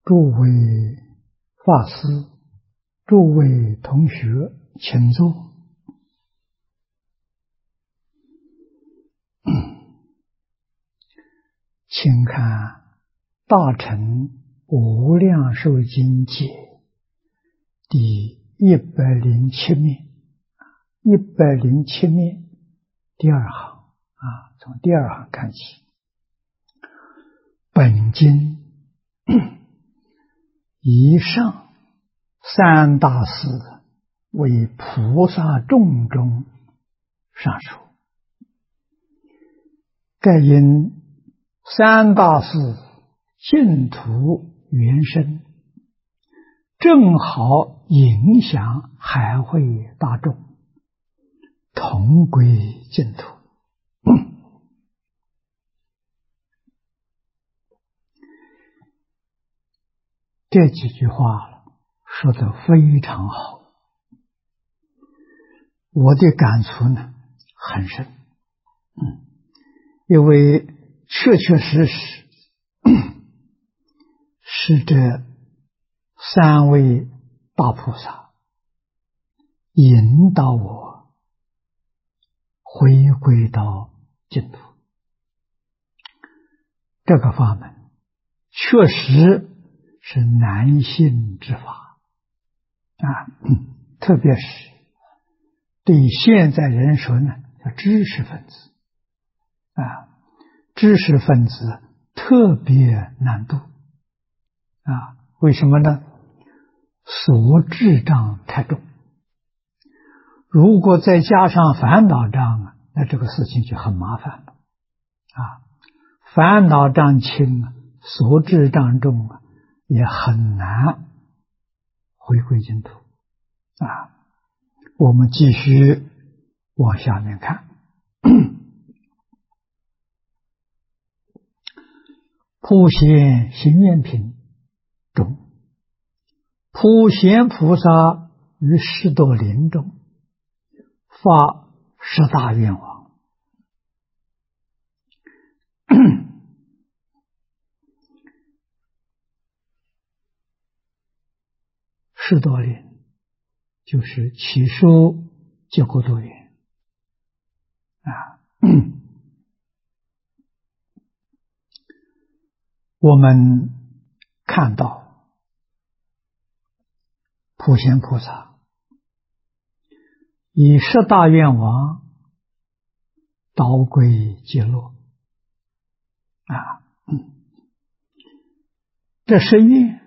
诸位法师、诸位同学，请坐。请看《大乘无量寿经解》第107面，107面第二行从第二行看起。本经以上三大士为菩萨众中上首，盖因三大士净土原生，正好影响海会大众，同归净土。这几句话说得非常好，我的感触呢很深，因为确确实实是这三位大菩萨引导我回归到净土。这个法门确实是难信之法特别是对现在人说呢，叫知识分子知识分子特别难度为什么呢？所智障太重，如果再加上烦恼障那这个事情就很麻烦了烦恼障轻所智障重也很难回归净土我们继续往下面看。普贤行愿品中，普贤菩萨于十多林中发十大愿望。十多林就是起初结果多缘我们看到普贤菩萨以十大愿望导归极乐这十愿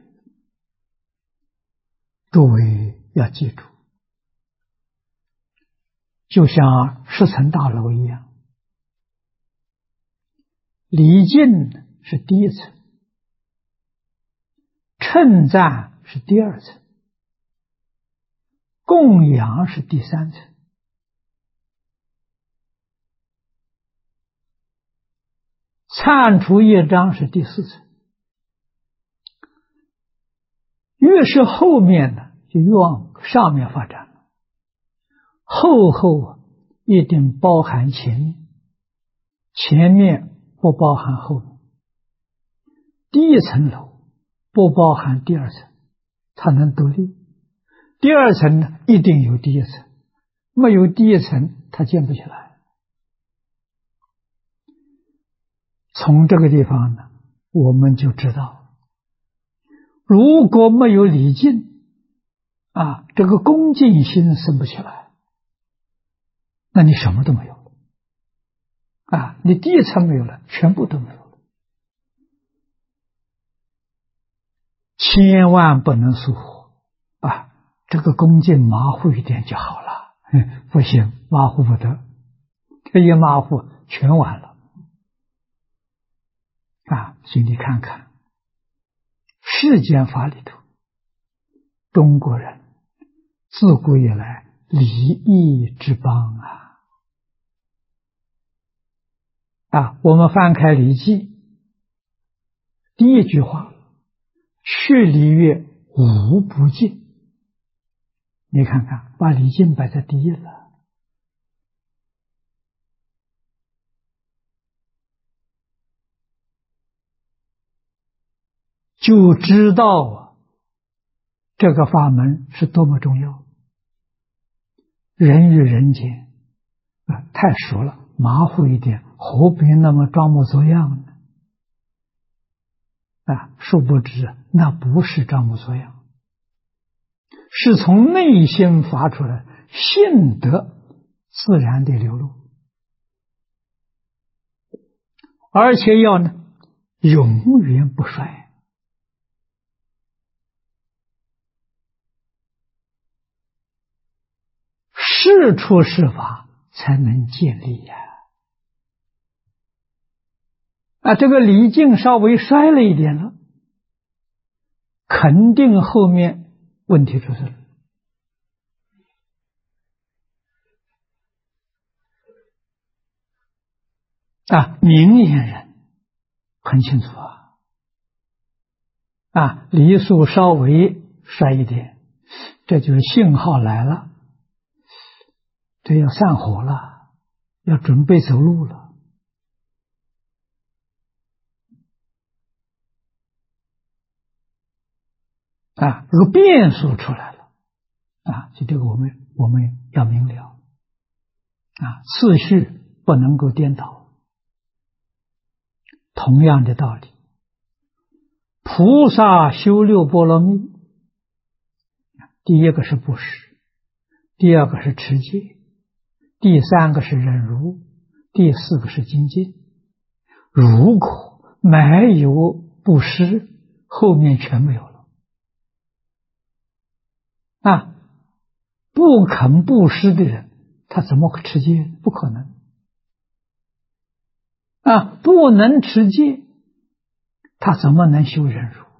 诸位要记住，就像十层大楼一样，礼敬是第一层，称赞是第二层，供养是第三层，忏除业障是第四层。越是后面的就越往上面发展了，后一定包含前面，前面不包含后面。第一层楼不包含第二层，它能独立。第二层呢，一定有第一层，没有第一层它建不起来。从这个地方呢，我们就知道如果没有礼敬这个恭敬心生不起来，那你什么都没有了你第一层没有了，全部都没有了。千万不能疏忽这个恭敬马虎一点就好了不行，马虎不得，这一马虎全完了所以你看看世间法里头，中国人自古以来礼义之邦我们翻开《礼记》第一句话，去礼乐无不敬。你看看，把礼敬摆在第一了。 就知道这个法门是多么重要。人与人间太熟了，马虎一点，何必那么装模作样呢？殊不知那不是装模作样，是从内心发出来，性德自然的流露，而且要呢永远不衰。是出是法才能建立呀。这个礼敬稍微衰了一点了，肯定后面问题出现了。明眼人很清楚礼数稍微衰一点，这就是信号来了，这要散伙了，要准备走路了。这个变数出来了就这个我们要明了次序不能够颠倒。同样的道理，菩萨修六波罗蜜，第一个是布施，第二个是持戒，第三个是忍辱，第四个是精进。如果没有布施，后面全没有了。不肯布施的人，他怎么会持戒？不可能。不能持戒，他怎么能修忍辱？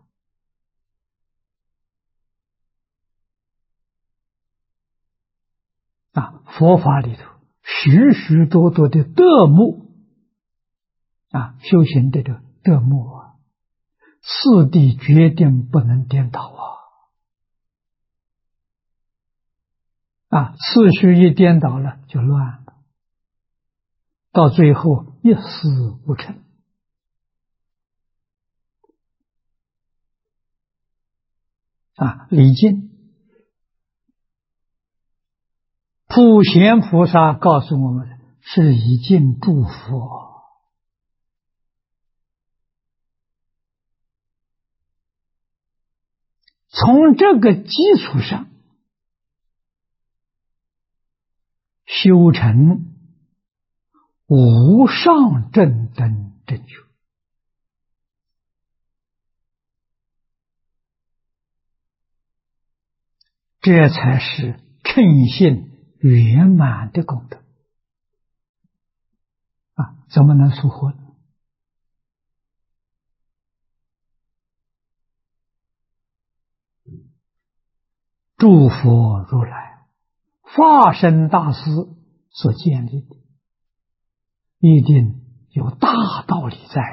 佛法里头许许多多的德目修行的这个德目次第决定不能颠倒次序一颠倒了就乱了，到最后一事无成。礼敬，普贤菩萨告诉我们是礼敬诸佛。从这个基础上修成无上正等正觉，这才是称性圆满的功德怎么能疏忽呢？诸佛如来化身大师所建立的，一定有大道理在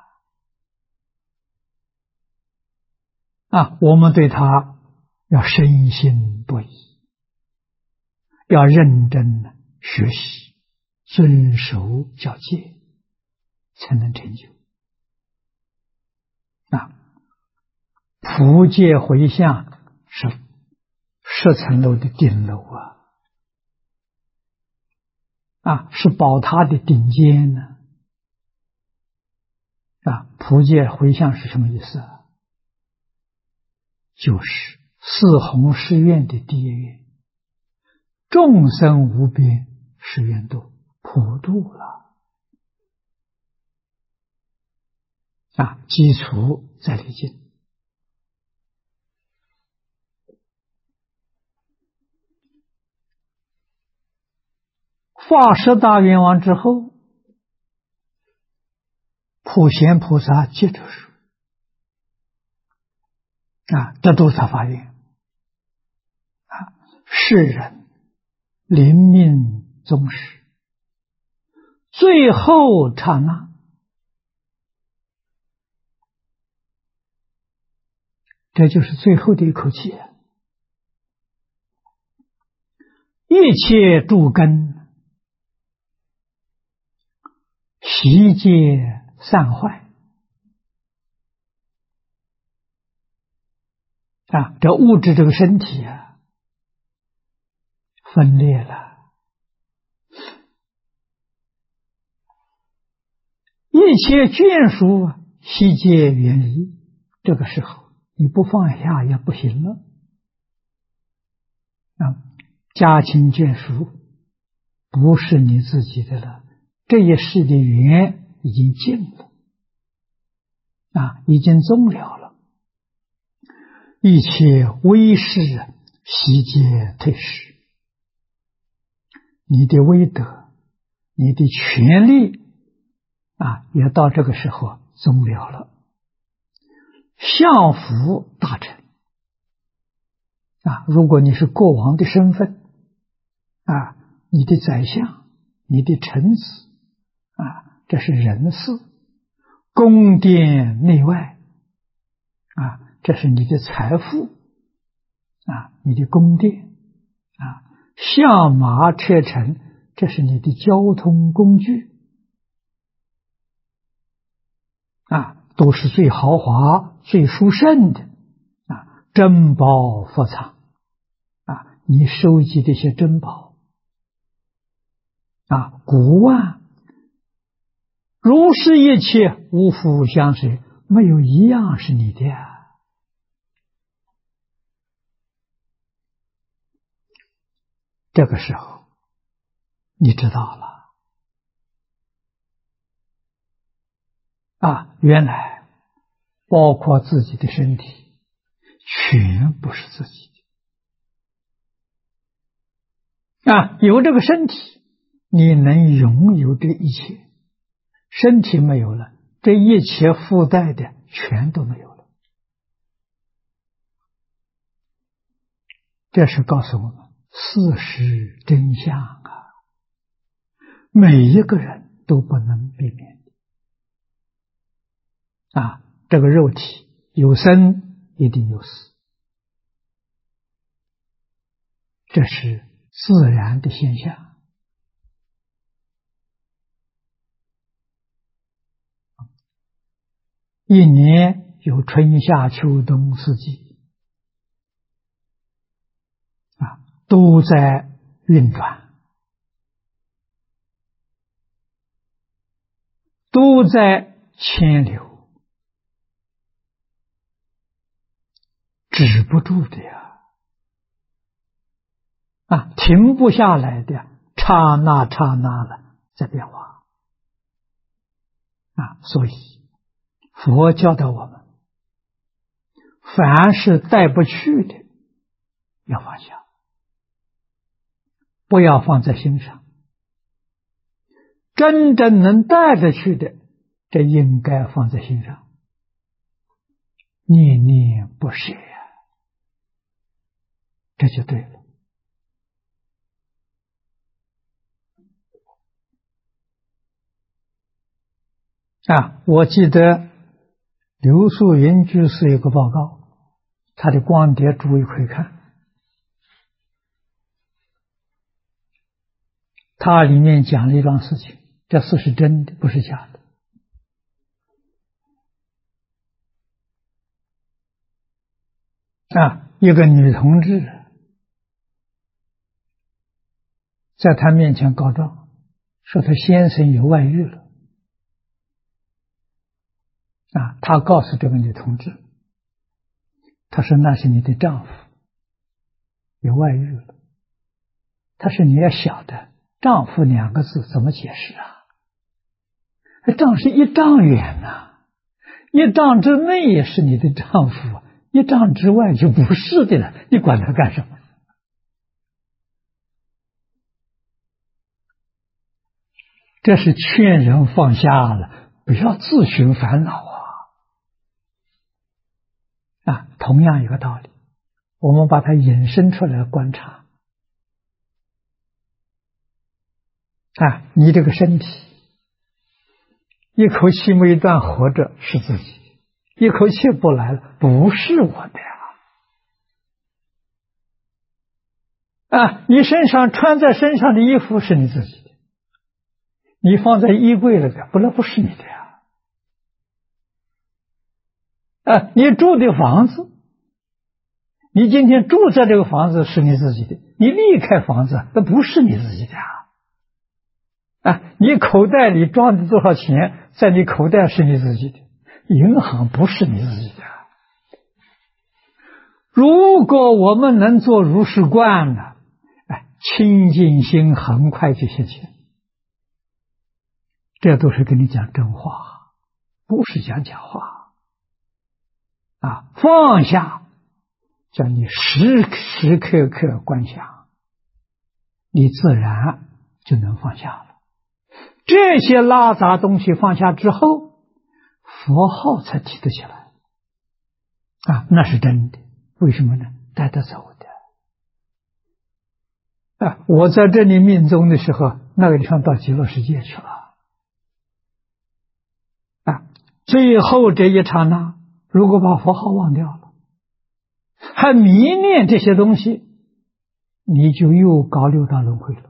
我们对他要深信不疑，要认真学习，遵守教戒，才能成就普戒回向是10层楼的顶楼是宝塔的顶尖呢普戒回向是什么意思就是四弘誓愿的第一愿，众生无边誓愿度，普度了基础在礼敬。化10大愿王之后，普贤菩萨接着说这都是他发愿世人临命终时，最后刹那，这就是最后的一口气一切诸根习皆散坏， 这物质这个身体分裂了，一切眷属悉皆远离。这个时候你不放下也不行了家亲眷属不是你自己的了，这一世的缘已经尽了已经终了了，一切威势悉皆退失，你的威德，你的权利也到这个时候终了了。相福大成如果你是国王的身份你的宰相，你的臣子这是人事，宫殿内外这是你的财富你的宫殿象马车乘，这是你的交通工具都是最豪华最殊胜的珍宝佛藏你收集这些珍宝古玩如是一切无复相随，没有一样是你的这个时候你知道了原来包括自己的身体全不是自己的有这个身体你能拥有这一切，身体没有了，这一切附带的全都没有了。这是告诉我们事实真相每一个人都不能避免这个肉体有生一定有死，这是自然的现象一年有春夏秋冬四季都在运转，都在牵流，止不住的停不下来的，刹那刹那的在变化所以佛教导我们，凡是带不去的要放下，不要放在心上，真正能带得去的，这应该放在心上，念念不舍这就对了我记得刘素云居士有个报告，他的光碟注意可以看，他里面讲了一桩事情，这事是真的，不是假的一个女同志在他面前告状，说他先生有外遇了他告诉这个女同志，他说那是你的丈夫有外遇了，他说你要晓得丈夫两个字怎么解释丈是一丈远一丈之内也是你的丈夫一丈之外就不是的了，你管他干什么这是劝人放下了，不要自寻烦恼同样一个道理，我们把它引申出来观察你这个身体一口气没断活着是自己，一口气不来了不是我的你身上穿在身上的衣服是你自己的，你放在衣柜里边不是你的呀。 你住的房子你今天住在这个房子是你自己的，你离开房子那不是你自己的你口袋里装的多少钱，在你口袋是你自己的，银行不是你自己的。如果我们能做如是观呢，清净心很快就现前。这都是跟你讲真话，不是讲假话放下，叫你时时刻刻观想，你自然就能放下了。这些拉杂东西放下之后，佛号才提得起来那是真的。为什么呢？带得走的我在这里命终的时候，那个地方到极乐世界去了最后这一刹那，如果把佛号忘掉了，还迷恋这些东西，你就又搞六道轮回了。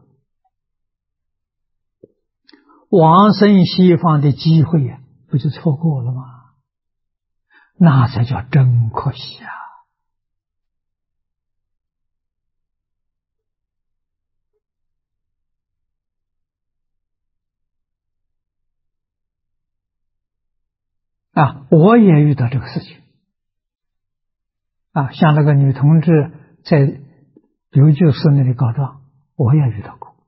往生西方的机会不就错过了吗？那才叫真可惜我也遇到这个事情像那个女同志在刘居士那里告状，我也遇到过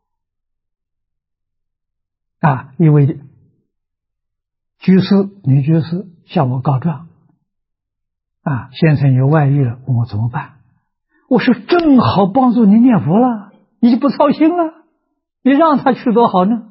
一位居士，女居士向我告状先生有外遇了，问我怎么办。我说正好帮助你念佛了，你就不操心了，你让他去多好呢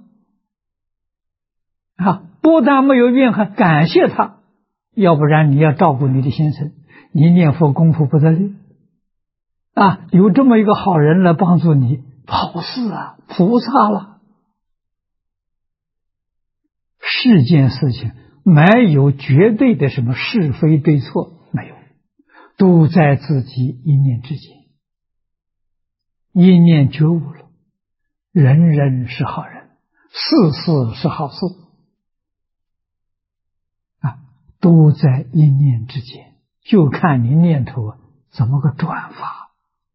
不但没有怨恨，感谢他，要不然你要照顾你的先生，你念佛功夫不得力有这么一个好人来帮助你，好事菩萨了。世间事情没有绝对的什么是非对错，没有，都在自己一念之间。一念觉悟了，人人是好人，事事是好事都在一念之间，就看你念头怎么个转法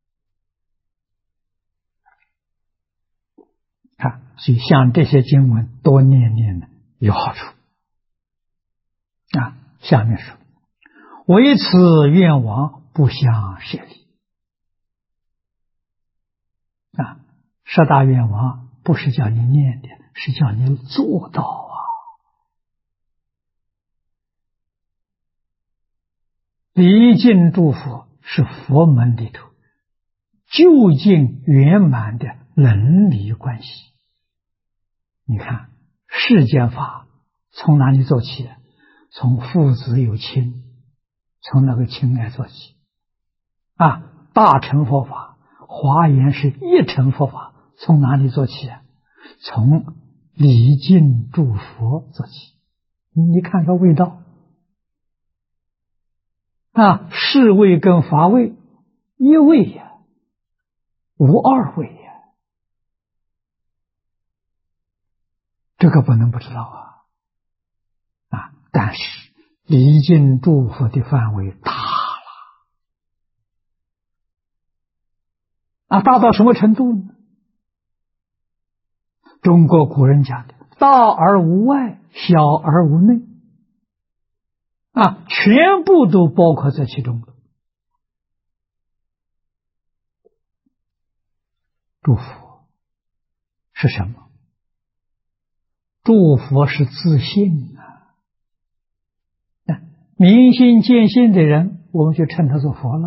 所以像这些经文多念念有好处下面说，为此愿王不相舍离十大愿王不是叫你念的，是叫你做到礼敬诸佛是佛门里头究竟圆满的伦理关系。你看世间法从哪里做起？从父子有亲，从那个亲爱做起大乘佛法华严是一乘佛法，从哪里做起？从礼敬诸佛做起。你看个味道是味跟法味一味无二味这个不能不知道但是礼敬诸佛的范围大了大到什么程度呢？中国古人讲的大而无外，小而无内全部都包括在其中了。祝福是什么？祝福是自信明心见性的人，我们就称他做佛了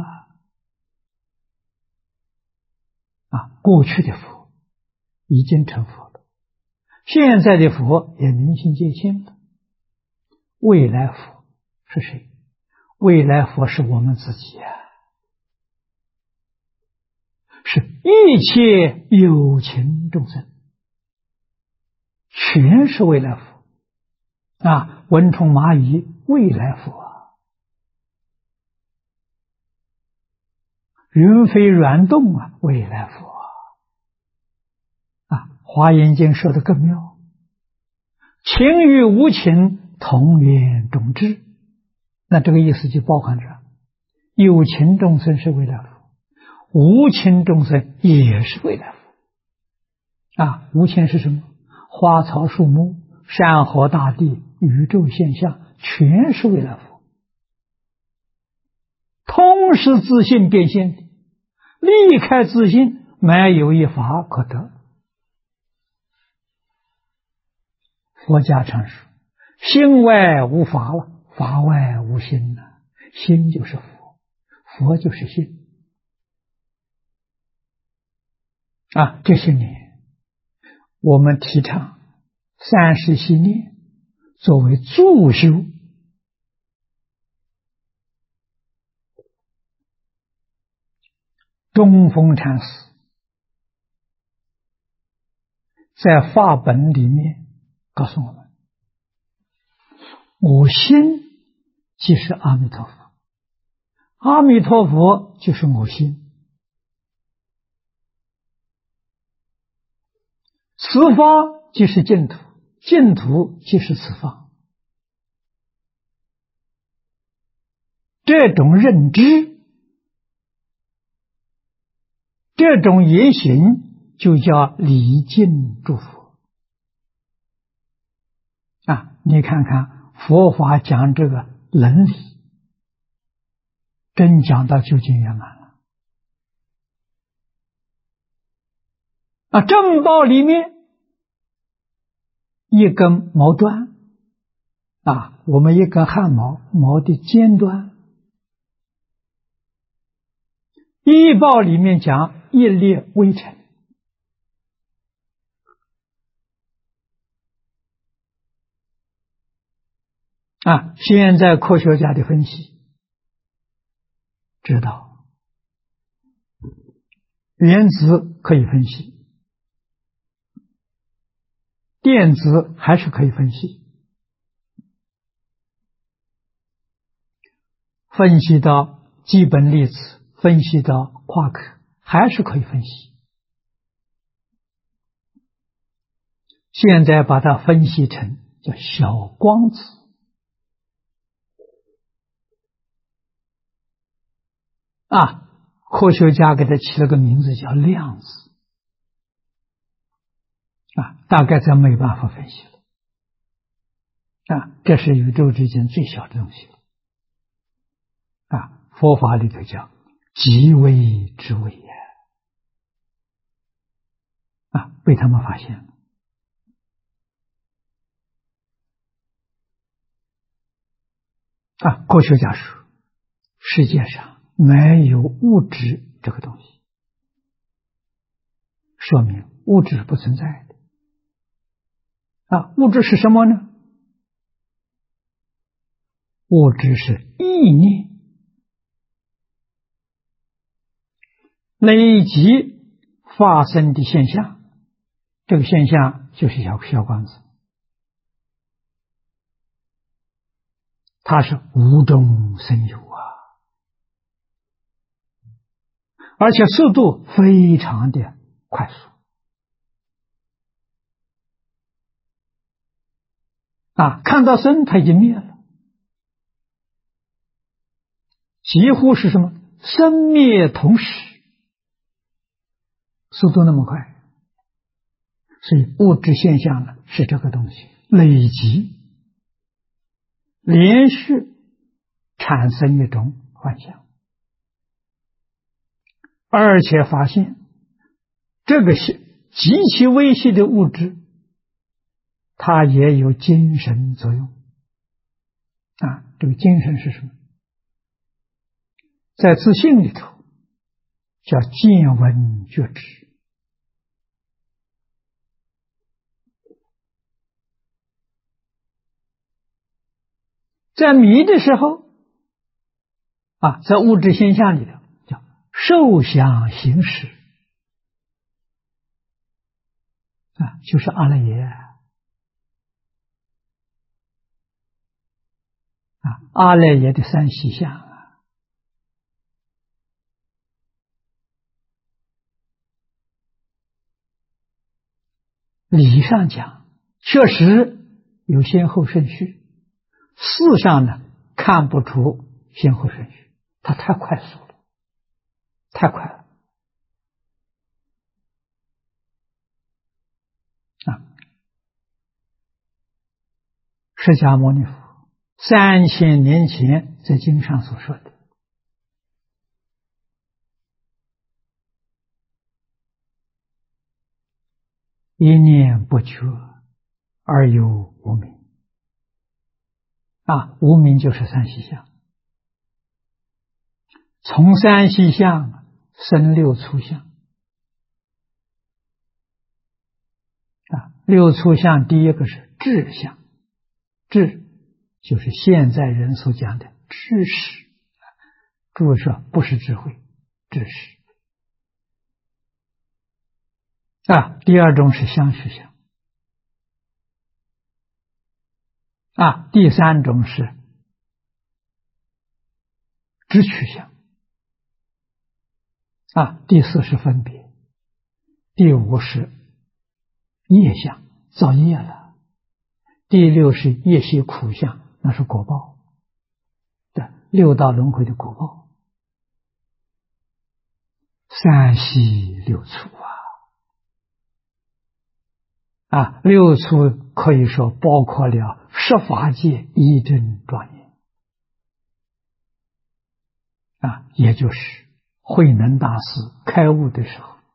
过去的佛已经成佛了，现在的佛也明心见性了。未来佛是谁？未来佛是我们自己是一切有情众生，全是未来佛蚊虫蚂蚁未来佛云飞软动未来佛华严经说的更妙，情与无情同源种智。那这个意思就包含着有情众生是未来佛，无情众生也是未来佛。无情是什么？花草树木、山河大地、宇宙现象，全是未来佛。通是自性变现的，离开自性，没有一法可得。佛家常说，心外无法了，法外无心了。心就是佛，佛就是心。这些年我们提倡30系列作为助修。东风禅师在法本里面告诉我们，我心即是阿弥陀佛，阿弥陀佛就是我心，此法即是净土，净土即是此法。这种认知，这种言行，就叫礼敬诸佛。你看看佛法讲这个伦理，真讲到究竟圆满了。正报里面一根毛端，我们一根汗毛，毛的尖端。医报里面讲一粒微尘。现在科学家的分析知道，原子可以分析，电子还是可以分析，分析到基本粒子，分析到夸克，还是可以分析。现在把它分析成叫小光子。科学家给它起了个名字叫量子。大概咱没办法分析了。这是宇宙之间最小的东西了。佛法里头叫极微之微也。被他们发现了。科学家说，世界上没有物质这个东西，说明物质是不存在的。物质是什么呢？物质是意念累积发生的现象，这个现象就是小光子，它是无中生有而且速度非常的快速。看到生它已经灭了，几乎是什么生灭同时，速度那么快。所以物质现象呢是这个东西累积连续产生一种幻象，而且发现这个极其微细的物质，它也有精神作用。这个精神是什么？在自性里头叫见闻觉知。在迷的时候在物质现象里头叫受想行识，就是阿赖耶。阿赖耶的三习相理上讲确实有先后顺序，事上呢看不出先后顺序， 它太快速了，太快了啊！释迦牟尼佛3000年前在经上所说的，一念不觉而有无明啊，无明就是三细相，从三细相生六粗相啊，六粗相第一个是智相，智就是现在人所讲的知识，注意说不是智慧，知识啊。第二种是相续相啊，第三种是知取相啊，第四是分别，第五是业相，造业了，第六是业习苦相，那是果报的六道轮回的果报，三细六粗啊，六粗可以说包括了十法界一真庄严啊，也就是慧能大师开悟的时候，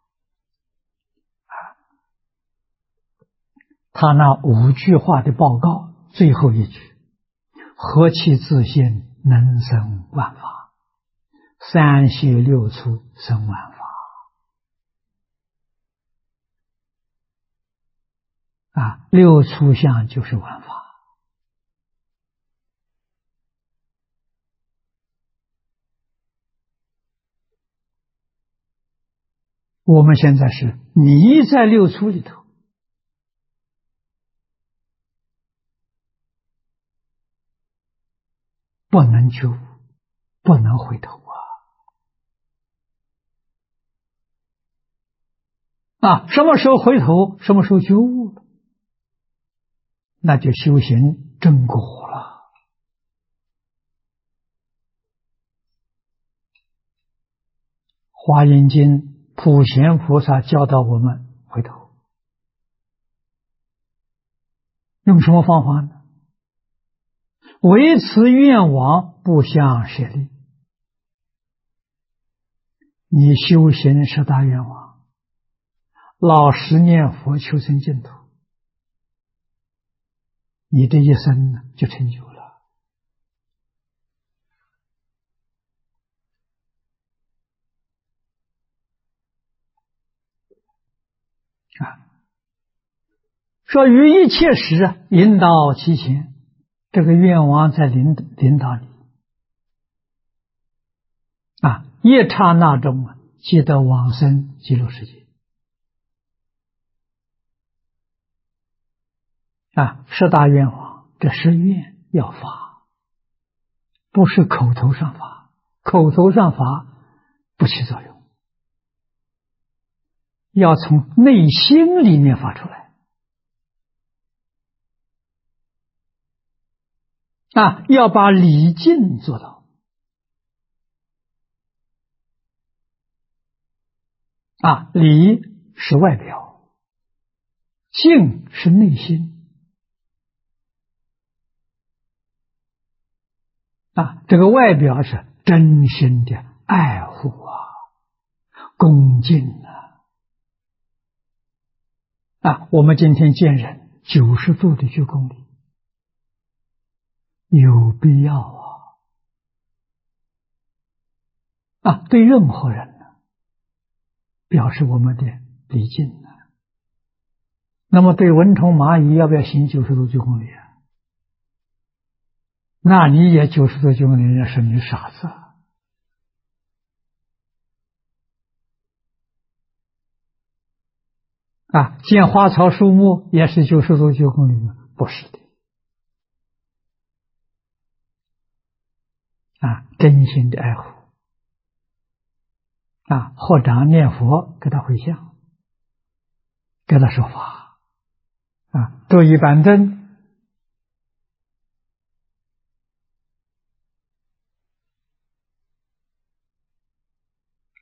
他那5句话的报告最后一句，何其自性能生万法，三细六粗生万法啊，六粗相就是万法。我们现在是迷在六粗里头，不能觉悟，不能回头啊！什么时候回头，什么时候觉悟了，那就修行正果了。华严经普贤菩萨教导我们回头，用什么方法呢？维持愿望，不相舍利。你修行10大愿望，老实念佛，求生净土，你这一生呢就成就了啊！说于一切时引导其前，这个愿望在领导你啊！一刹那中即得往生极乐世界啊！10大愿望，这是愿要发，不是口头上发，口头上发不起作用，要从内心里面发出来啊！要把礼敬做到啊！礼是外表，敬是内心啊！这个外表是真心的爱护恭敬啊！我们今天见人90度的鞠躬礼，有必要啊！对任何人表示我们的礼敬那么对蚊虫蚂蚁要不要行90度鞠躬礼啊？那你也90度鞠躬礼，人家说你傻子啊！见花草树木也是90度鞠躬礼吗？不是的啊！真心的爱护啊！合掌念佛，给他回向，给他说法啊！坐一板凳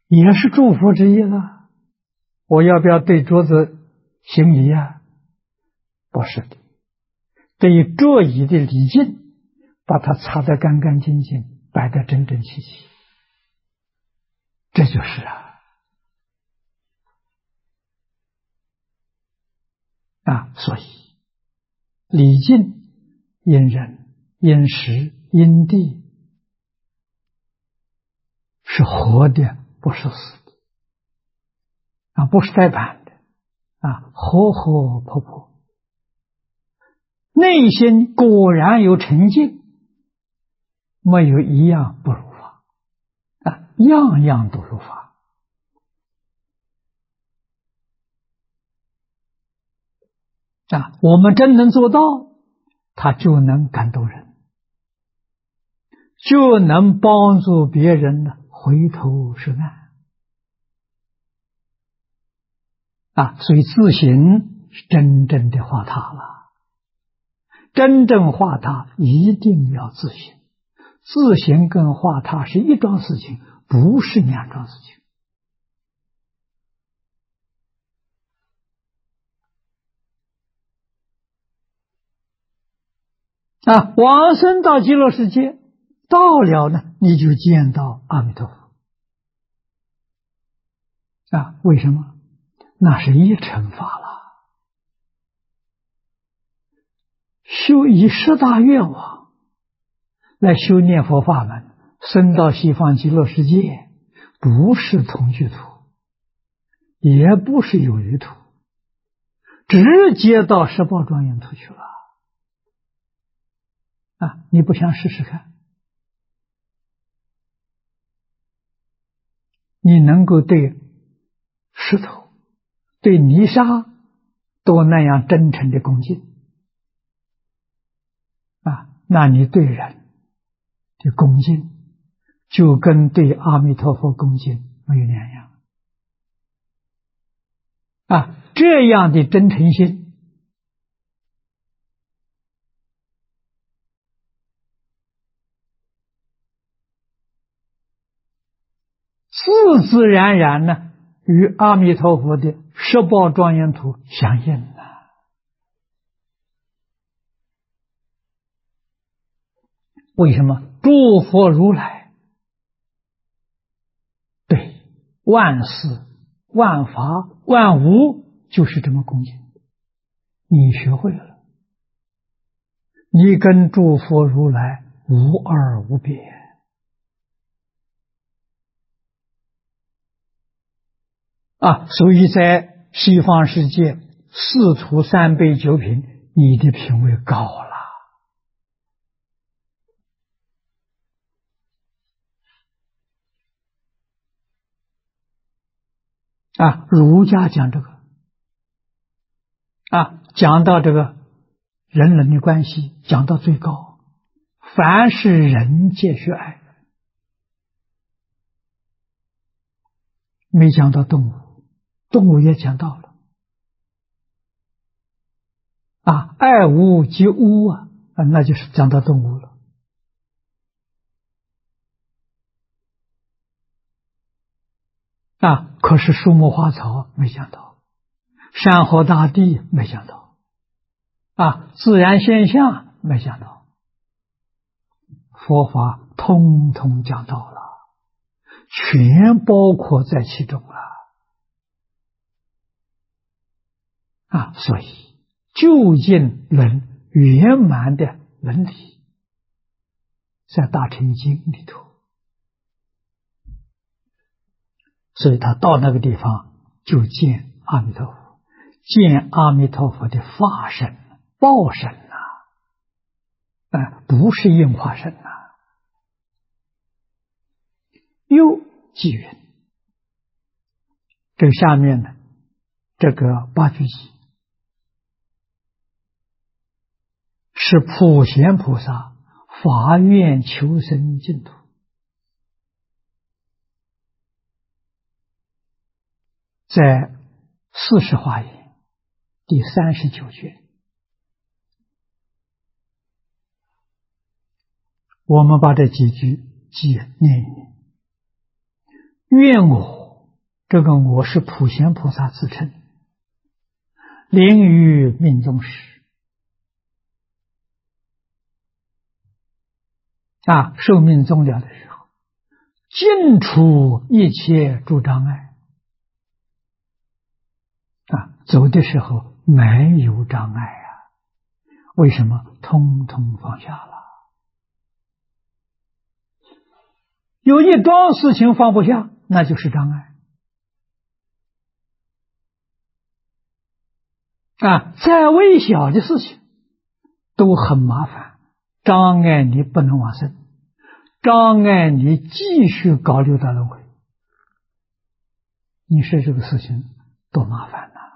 也是祝福之意了。我要不要对桌子行礼呀？不是的，对桌椅的礼敬，把它擦得干干净净，摆得整整齐齐，这就是所以礼敬因人因时因地，是活的，不是死的不是呆板的活活泼泼，内心果然有沉静，没有一样不如法样样都如法我们真能做到，他就能感动人，就能帮助别人回头是岸所以自行是真正的化他了。真正化他一定要自行，自行跟化他是一桩事情，不是两桩事情往生到极乐世界，到了呢，你就见到阿弥陀佛为什么？那是一乘法了，修以十大愿望来修念佛法门，升到西方极乐世界，不是同居土，也不是有余土，直接到十报庄严土去了你不想试试看？你能够对石头对泥沙都那样真诚的恭敬那你对人的恭敬就跟对阿弥陀佛恭敬没有两样这样的真诚心自自然然呢与阿弥陀佛的十报庄严图相应为什么？诸佛如来对万事万法万物就是这么恭敬，你学会了，你跟诸佛如来无二无别所以在西方世界四土三杯九品，你的品位高了儒家讲这个讲到这个人人的关系，讲到最高，凡是人皆须爱，没讲到动物，动物也讲到了爱屋及乌那就是讲到动物了可是树木花草没讲到，山河大地没讲到自然现象没讲到，佛法通通讲到了，全包括在其中了所以究竟论圆满的伦理在大乘经里头，所以他到那个地方就见阿弥陀佛，见阿弥陀佛的法身报身不是应化身又即云这下面呢，这个八句偈是普贤菩萨发愿求生净土，在四十华严第39卷，我们把这几句偈念一念。愿我这个我是普贤菩萨自称，临于命终时寿命终了的时候，尽除一切诸障碍走的时候没有障碍为什么？通通放下了。有一桩事情放不下，那就是障碍再微小的事情都很麻烦，障碍你不能往生，障碍你继续搞六道轮回。你说这个事情多麻烦呐！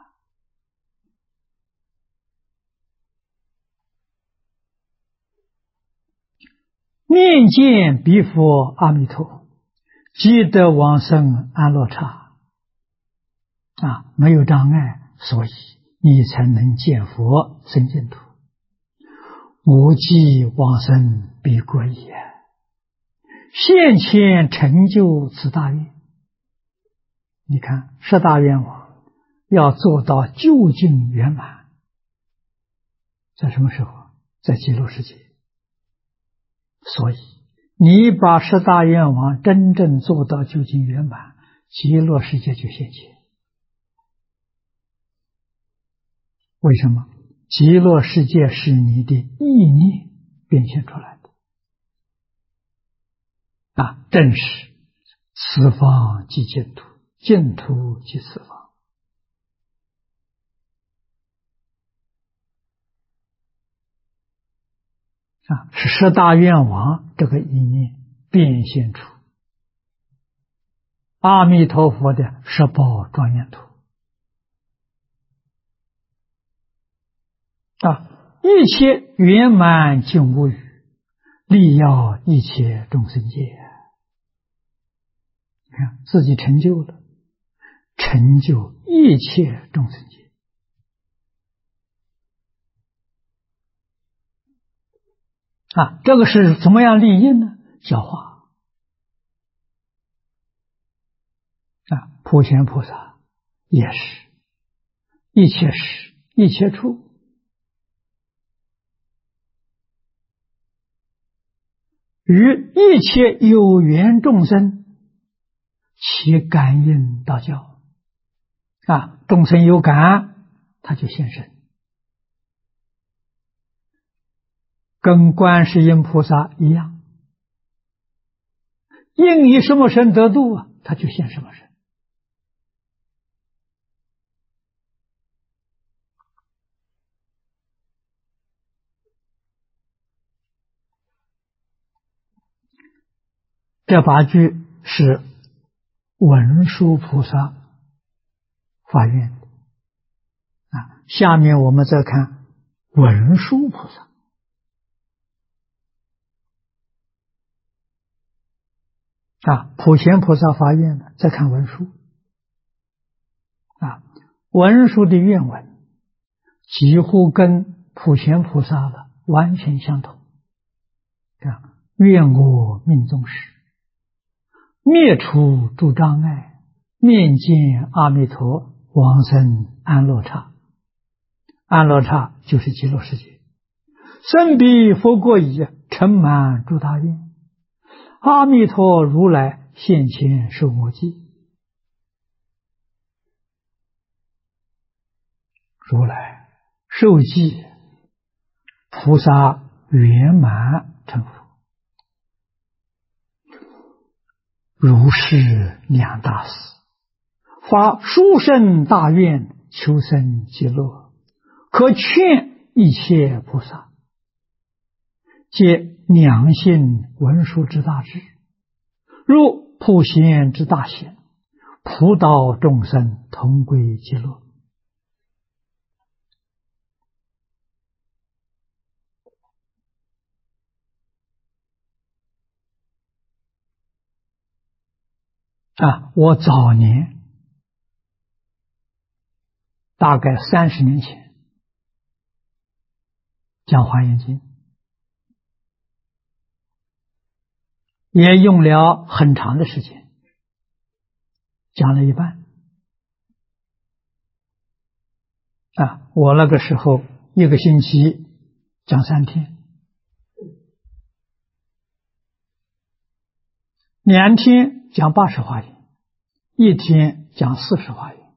面见彼佛阿弥陀，即得往生安乐刹没有障碍，所以你才能见佛生净土。无即往生彼国也，现前成就此大愿。你看十大愿望要做到究竟圆满，在什么时候？在极乐世界。所以你把十大愿望真正做到究竟圆满，极乐世界就现前。为什么？极乐世界是你的意念变现出来的正是此方即净土，净土即此方是十大愿王这个意念变现出阿弥陀佛的十宝庄严土一切圆满尽无余，利要一切众生界。你看自己成就了，成就一切众生界这个是怎么样利益呢？教化普贤菩萨也是一切时一切处与一切有缘众生其感应道交众生有感他就现身，跟观世音菩萨一样，应以什么身得度他就现什么身。这八句是文殊菩萨发愿的下面我们再看文殊菩萨普贤菩萨发愿的，再看文殊文殊的愿文几乎跟普贤菩萨的完全相同愿我命终时灭除诸障碍，面见阿弥陀，往生安乐刹。安乐刹就是极乐世界。生彼佛国已，成满诸大愿。阿弥陀如来现前受我记。如来受记，菩萨圆满成佛。如是两大事，发殊胜大愿，求生极乐，可劝一切菩萨，皆良信文殊之大智，如普贤之大贤，普导众生同归极乐。我早年大概30年前讲华严经，也用了很长的时间，讲了一半。 我那个时候一个星期讲3天，2天讲80华严，1天讲40华严，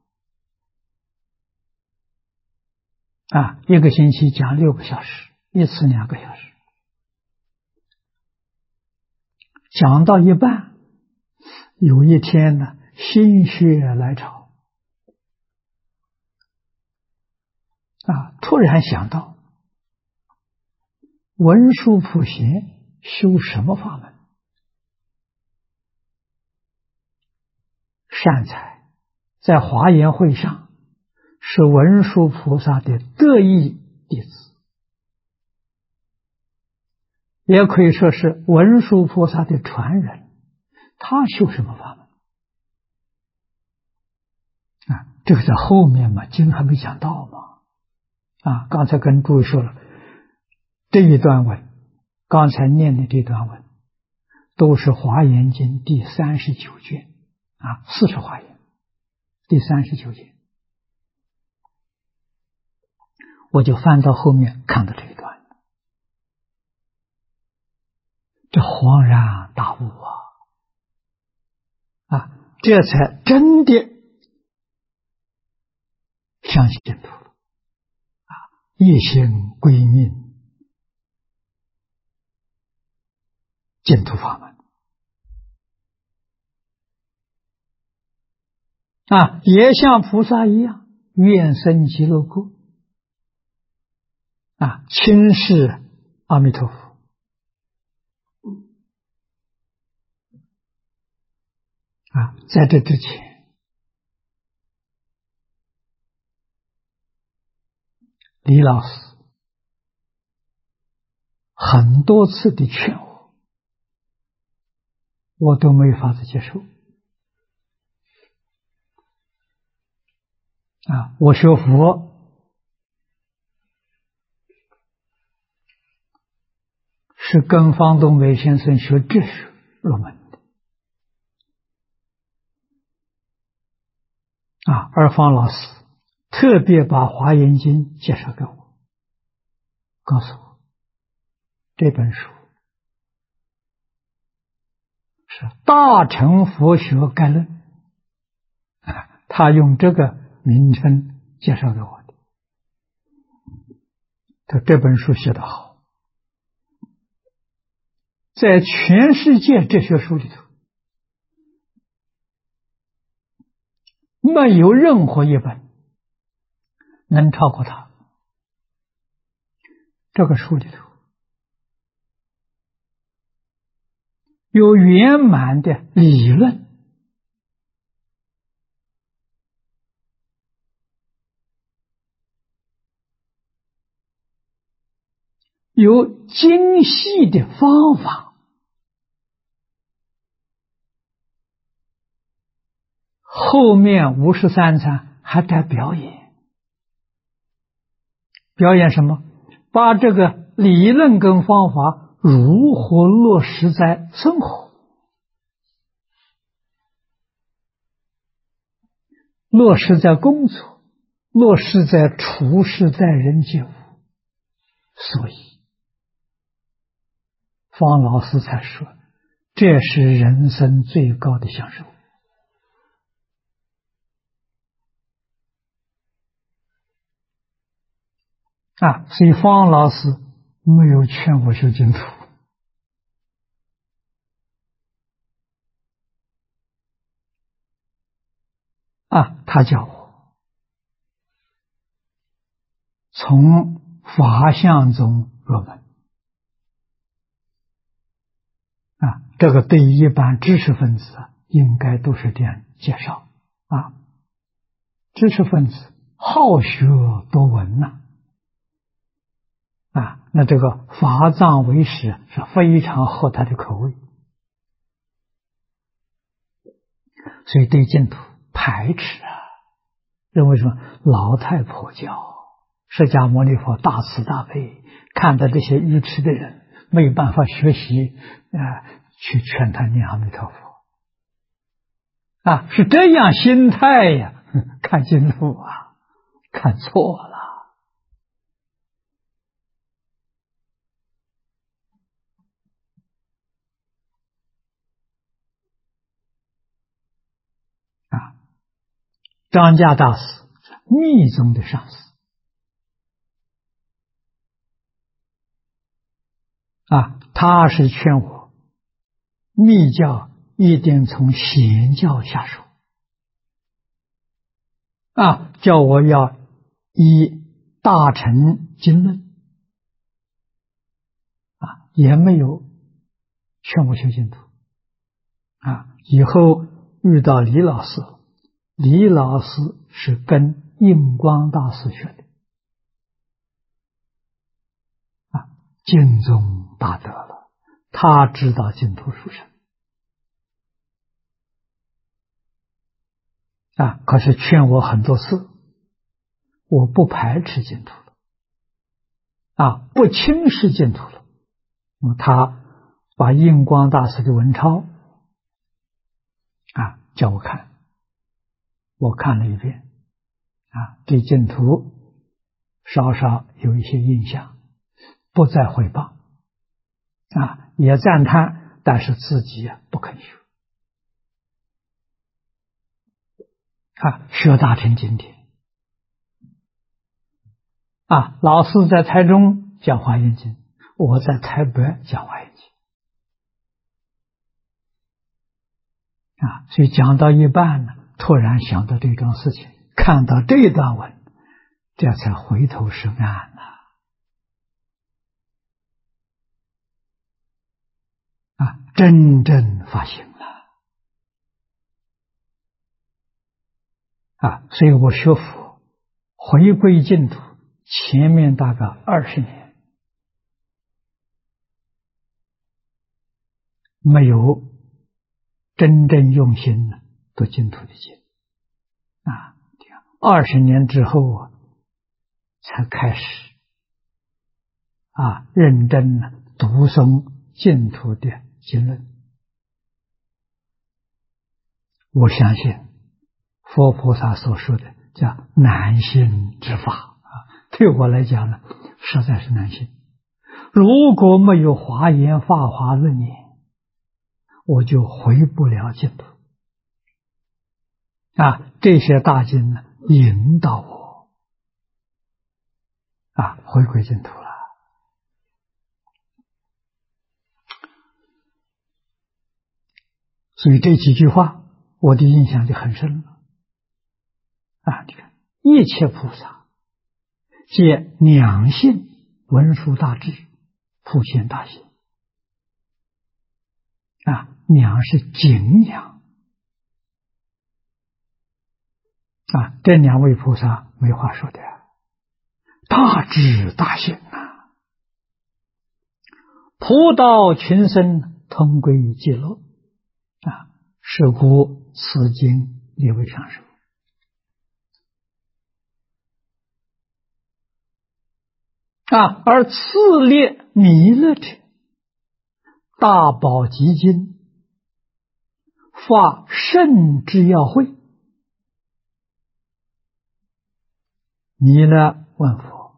一个星期讲6个小时，一次2个小时，讲到一半，有一天呢，心血来潮，突然想到文殊普贤修什么法门？善财在华严会上是文殊菩萨的得意弟子，也可以说是文殊菩萨的传人，他修什么法门？这个在后面嘛，经还没讲到嘛。刚才跟诸位说了，这一段文，刚才念的这段文，都是华严经第39卷，40华严第39卷，我就翻到后面看到这一段，这恍然大悟这才真的相信净土了，一心归命净土法门也像菩萨一样愿生极乐国亲视阿弥陀佛。在这之前，李老师很多次的劝我都没法子接受我学佛是跟方东美先生学哲学入门的而方老师特别把华严经介绍给我，告诉我这本书是大乘佛学概论，他用这个名称介绍给我的。他这本书写得好，在全世界哲学书里头，没有任何一本能超过它。这个书里头有圆满的理论，有精细的方法，后面53参还带表演。表演什么？把这个理论跟方法如何落实在生活，落实在工作，落实在处事待人接物。所以方老师才说，这是人生最高的享受所以方老师没有劝我修净土他叫我从法相中入门这个对一般知识分子应该都是这样介绍知识分子好学多闻那这个法藏唯识是非常合他的口味，所以对净土排斥认为什么老太婆教，释迦牟尼佛大慈大悲，看到这些愚痴的人没有办法学习去劝他念阿弥陀佛是这样心态呀看净土看错了。啊，张家大师密宗的上师啊，他是劝我密教一定从显教下手啊，叫我要依大乘经论啊，也没有劝我修净土啊。以后遇到李老师，李老师是跟印光大师学的啊，净宗大德了，他知道净土殊胜啊。可是劝我很多次，我不排斥净土了啊，不轻视净土了。他把印光大师的文钞啊叫我看，我看了一遍啊，对净土稍稍有一些印象，不再诽谤啊，也赞叹，但是自己不肯学啊，学大乘经典啊。老师在台中讲华严经，我在台北讲华严经啊，所以讲到一半呢，突然想到这桩事情，看到这段文，这才回头是岸了啊，真正发心了啊。所以我学佛回归净土前面大概20年没有真正用心的读净土的经啊，20年之后啊，才开始啊认真的读诵净土的经论。我相信佛菩萨所说的叫难信之法啊，对我来讲呢，实在是难信。如果没有华严法华论言，我就回不了净土啊。这些大经呢，引导我啊回归净土了。所以这几句话我的印象就很深了啊。你看，一切菩萨皆两性文殊大智，普贤大行啊，两是景两啊，这两位菩萨没话说的，大智大行啊，普度群生，同归极乐啊，是故此经列为上首啊。而次列弥勒者，大宝积经，发圣之要会。弥勒问佛：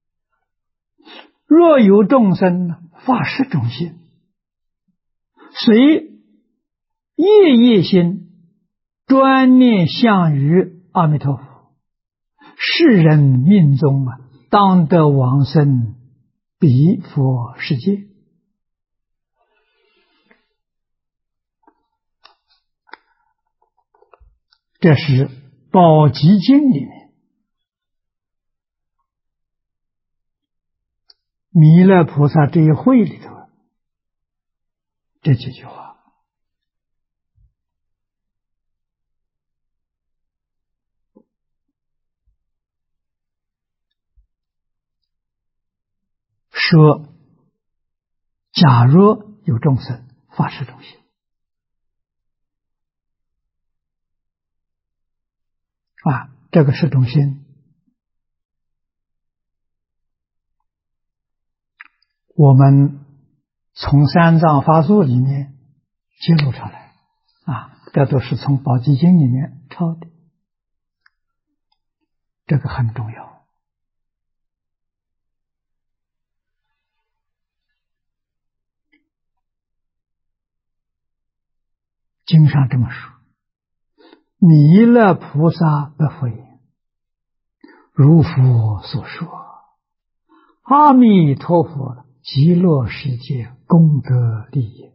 若有众生发十种心，随夜夜心专念向于阿弥陀佛，世人命中当得往生彼佛世界。这是宝积经里面弥勒菩萨这一会里头这几句话。说假若有众生发十种心啊，这个十种心我们从三藏法术里面揭露出来啊，这都是从宝积经里面抄的。 这个很重要。经上这么说：弥勒菩萨不非，如佛所说，阿弥陀佛极乐世界功德利益。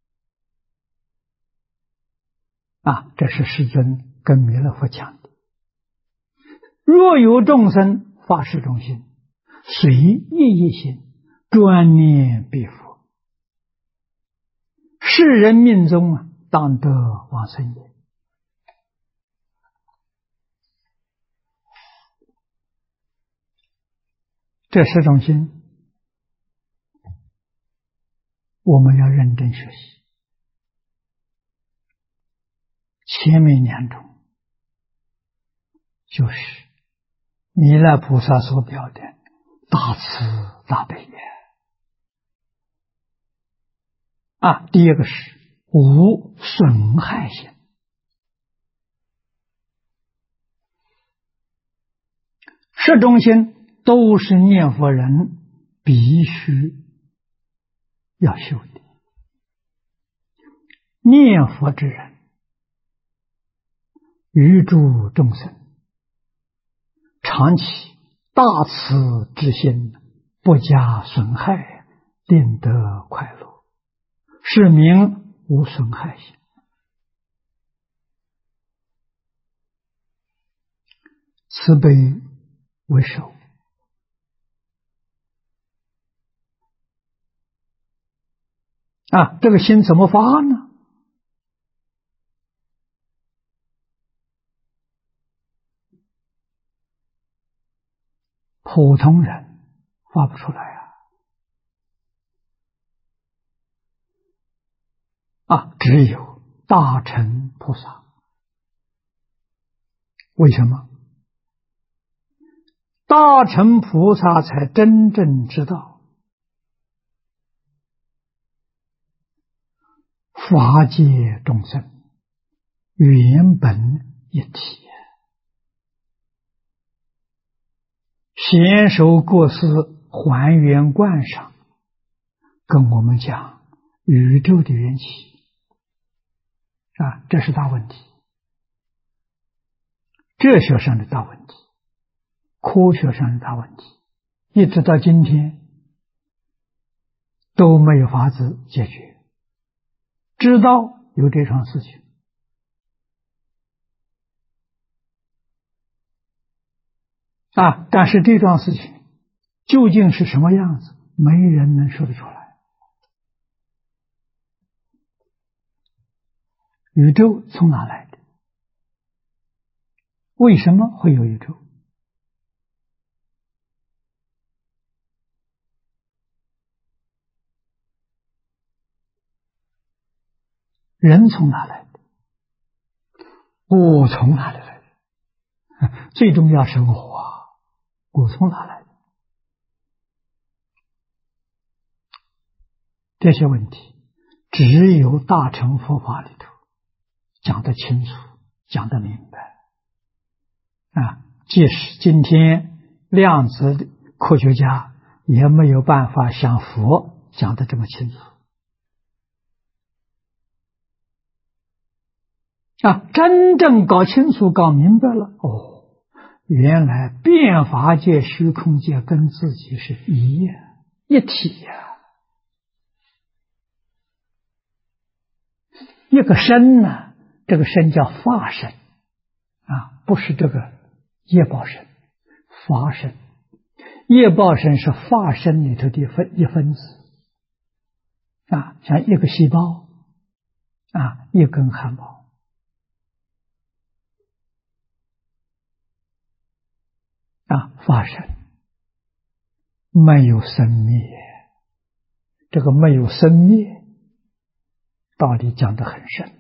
这是世尊跟弥勒佛讲的。若有众生发誓众心，随一心，专念彼佛，世人命中当得往生也。这十种心，我们要认真学习。前面两种就是弥勒菩萨所表的大慈大悲也。第二个是无损害心。十种心都是念佛人必须要修的。念佛之人，于诸众生，常起大慈之心，不加损害，令得快乐，是名无损害心。慈悲为首。这个心怎么发呢？普通人发不出来只有大乘菩萨。为什么？大乘菩萨才真正知道法界众生原本一体，贤首过失还原观上跟我们讲宇宙的缘起这是大问题，哲学上的大问题，科学上的大问题，一直到今天都没有法子解决。知道有这桩事情，但是这桩事情究竟是什么样子，没人能说得出来。宇宙从哪来的？为什么会有宇宙？人从哪来的？我从哪里来的？最重要是我从哪来的？这些问题只有大乘佛法里头讲得清楚，讲得明白即使今天量子科学家也没有办法像佛讲得这么清楚真正搞清楚搞明白了，原来变法界虚空界跟自己是一体一个身呢，这个身叫法身不是这个业报身，法身。业报身是法身里头的一分子像一个细胞一根汗毛法身没有生灭。这个没有生灭道理讲得很深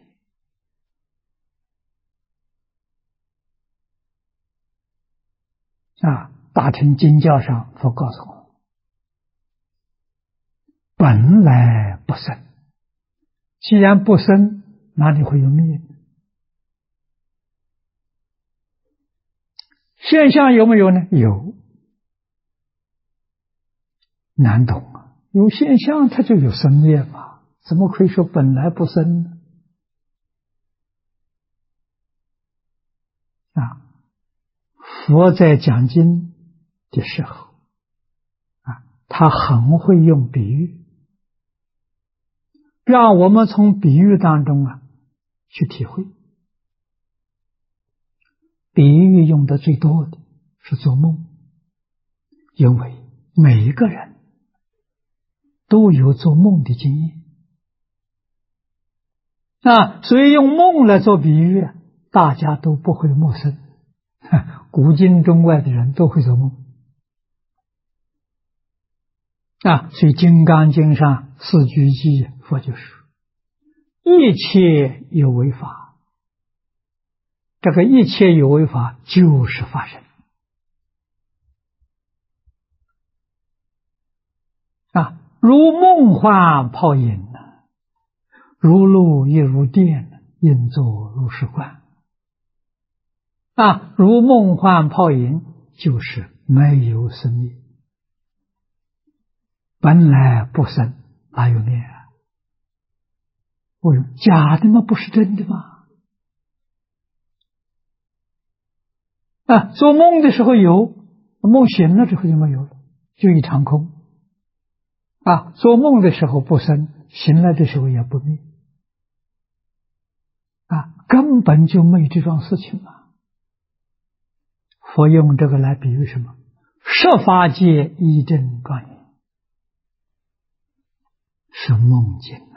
大乘经教上佛告诉我，本来不生。既然不生，哪里会有灭？ 现象有没有呢？有，难懂啊！有现象，它就有生灭嘛，怎么可以说本来不生呢？啊，佛在讲经的时候啊，他很会用比喻，让我们从比喻当中啊去体会。比喻用的最多的是做梦，因为每一个人都有做梦的经验啊，所以用梦来做比喻，大家都不会陌生。古今中外的人都会做梦啊，所以《金刚经》上四句偈，佛就说：一切有为法，这个一切有为法就是法身啊，如梦幻泡影，如露亦如电，应作如是观啊，如梦幻泡影就是没有生灭，本来不生，哪有灭啊？为什么？假的吗？不是真的吗？啊，做梦的时候有，梦醒了之后就没有了，就一场空啊。做梦的时候不生，醒来的时候也不灭啊，根本就没有这桩事情嘛。佛用这个来比喻什么？十法界一真庄严，是梦境啊。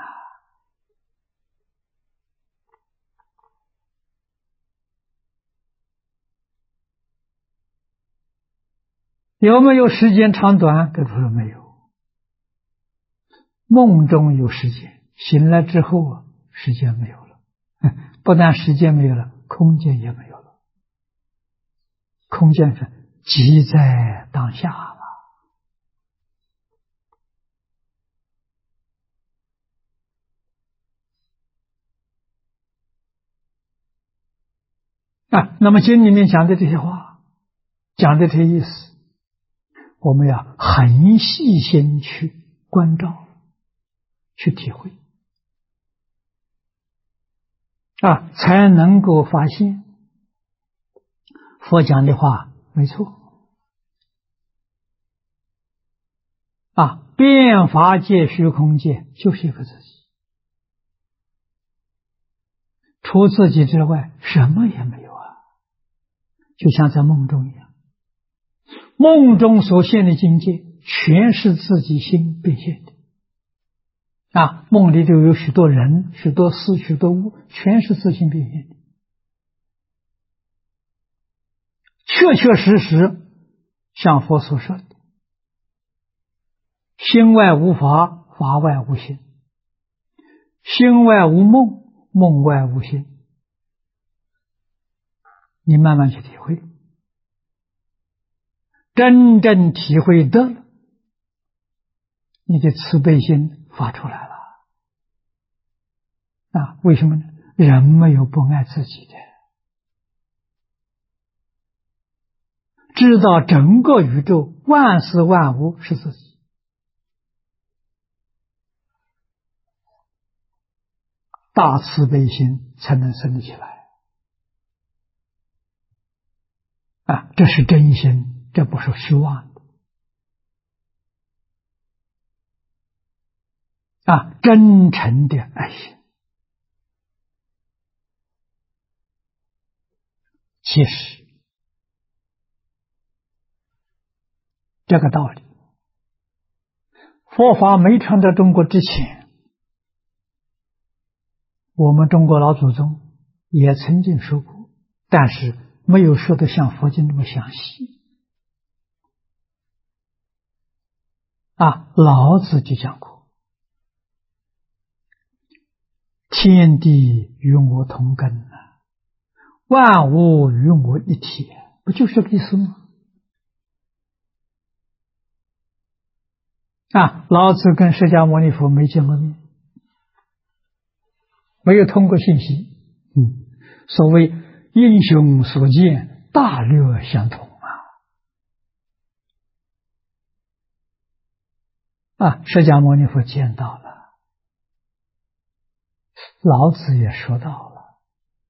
有没有时间长短？这说没有。梦中有时间，醒来之后啊，时间没有了。不但时间没有了，空间也没有了。空间是即在当下了啊。那么经里面讲的这些话，讲的这些意思，我们要很细心去关照，去体会啊，才能够发现佛讲的话没错啊。变法界、虚空界就是一个自己，除自己之外什么也没有啊，就像在梦中一样。梦中所现的境界全是自己心变现的啊，梦里就有许多人、许多事、许多物，全是自心变现的，确确实实像佛所说的，心外无法，法外无心；心外无梦，梦外无心。你慢慢去体会，真正体会得了，你的慈悲心发出来了啊！为什么呢？人没有不爱自己的，知道整个宇宙万事万物是自己，大慈悲心才能生得起来啊！这是真心，这不是虚妄的啊！真诚的爱心。其实这个道理，佛法没传到中国之前，我们中国老祖宗也曾经说过，但是没有说的像佛经那么详细啊。老子就讲过，天地与我同根万物与我一体，不就是这个意思吗？啊，老子跟释迦牟尼佛没见过面，没有通过信息。所谓英雄所见大略相同释迦牟尼佛见到了，老子也说到了，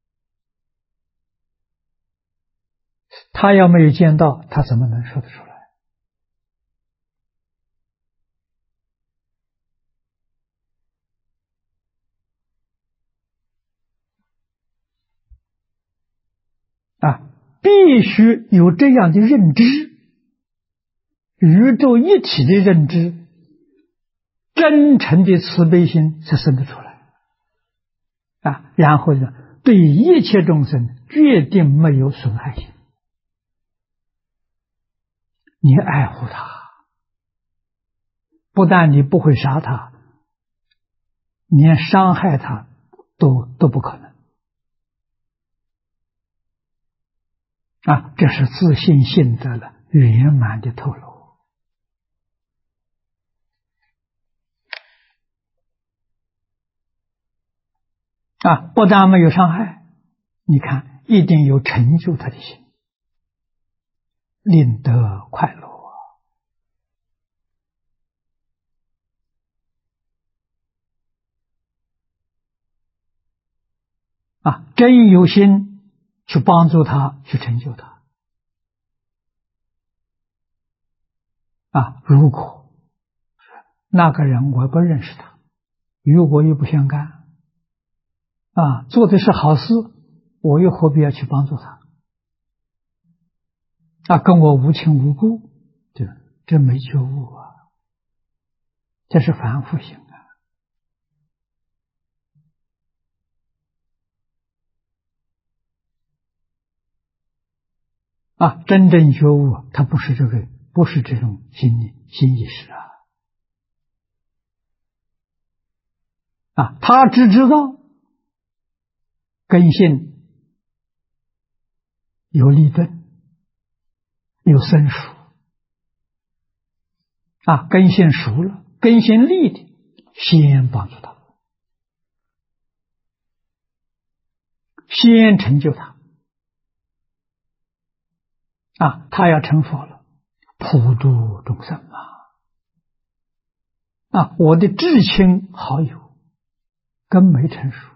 他要没有见到，他怎么能说得出来必须有这样的认知，宇宙一体的认知，真诚的慈悲心才生得出来然后呢，对一切众生决定没有损害性，你爱护他，不但你不会杀他，连伤害他都不可能这是自信性德的圆满的透露不但没有伤害，你看一定有成就他的心，令得快乐真有心去帮助他，去成就他如果那个人我不认识他，与我又不相干做的是好事，我又何必要去帮助他跟我无亲无故，这没觉悟这是凡夫性真正觉悟他不是这种心意识他只知道根性有利钝，有生熟根性熟了，根性利的先帮助他，先成就他他要成佛了，普度众生我的至亲好友根没成熟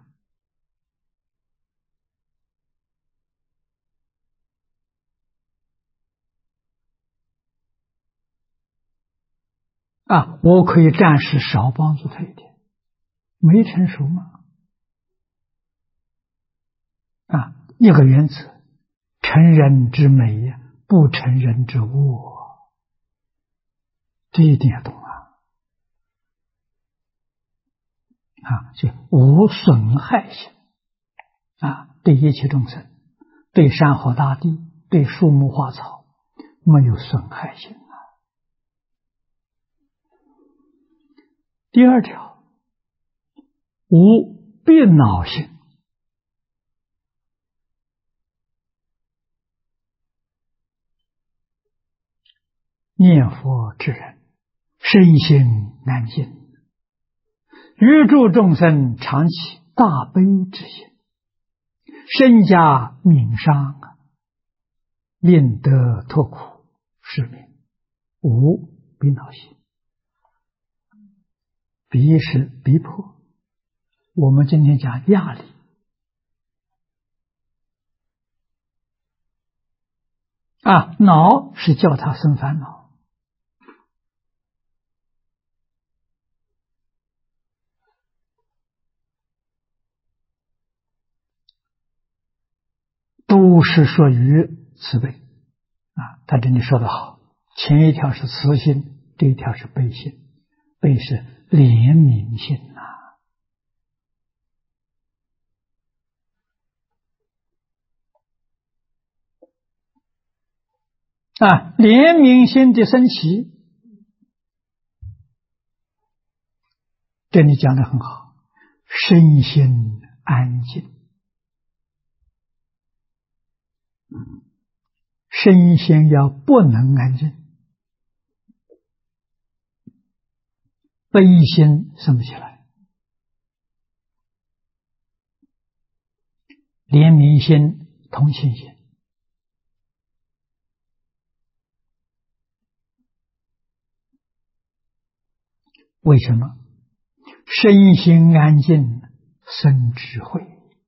我可以暂时少帮助他一点，没成熟吗？一个原则，成人之美，不成人之恶，这一点要懂就无损害性对一切众生，对山河大地，对树木花草，没有损害性第二条，无别恼性。念佛之人，身心安静，欲助众生常起大悲之心，身家名伤，令得脱苦，是名无逼恼心。逼是逼迫，我们今天讲压力恼是叫他生烦恼。都是属于慈悲他这里说得好，前一条是慈心，这一条是悲心，悲是怜悯心怜悯心的升起，这里讲得很好，身心安静，身心要不能安静，悲心升不起来，怜悯心、同情心为什么？身心安静，生智慧。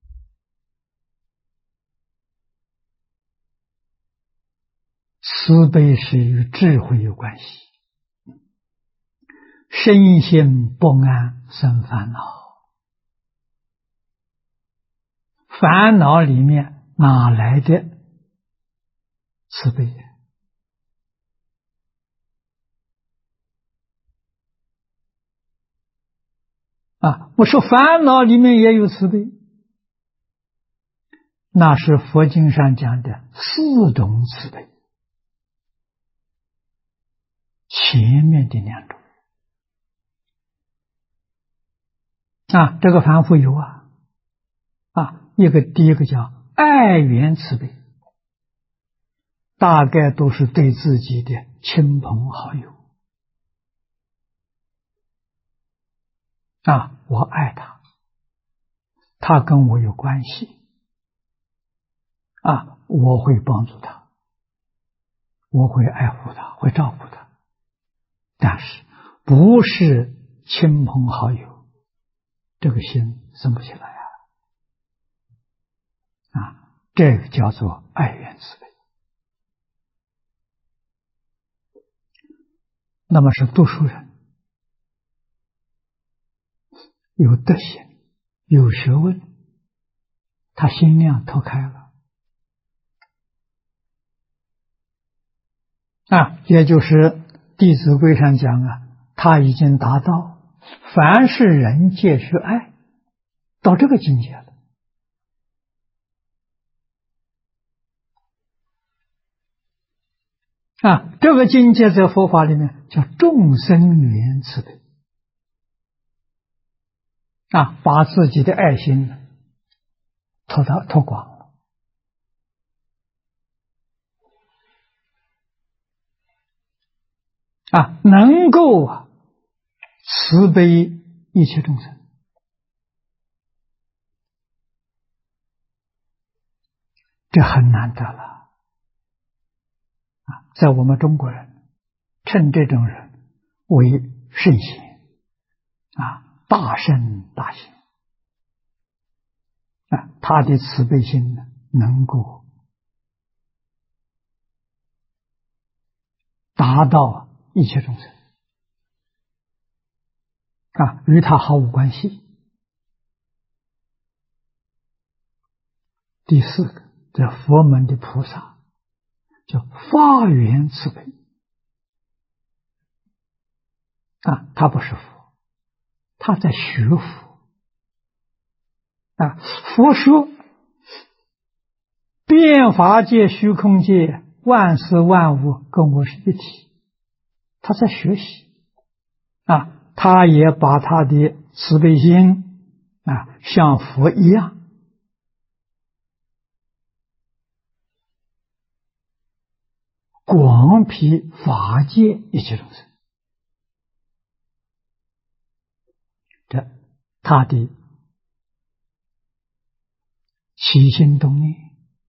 慈悲是与智慧有关系。身心不安，生烦恼。烦恼里面哪来的慈悲？我说烦恼里面也有慈悲，那是佛经上讲的四种慈悲，前面的两种这个凡夫有第一个叫爱缘慈悲，大概都是对自己的亲朋好友我爱他，他跟我有关系我会帮助他，我会爱护他，会照顾他。但是不是亲朋好友，这个心生不起来这个叫做爱缘慈悲。那么是读书人，有德行，有学问，他心量拓开了也就是《弟子规》上讲他已经达到凡是人皆须爱，到这个境界了这个境界在佛法里面叫众生缘慈悲把自己的爱心拓广了能够慈悲一切众生，这很难得了在我们中国人称这种人为圣贤大圣大贤他的慈悲心能够达到一切众生与他毫无关系。第四个，这佛门的菩萨叫发愿慈悲他不是佛，他在学佛佛说变法界虚空界万事万物跟我是一体，他在学习他也把他的慈悲心像佛一样广披法界一切众生，这他的起心动念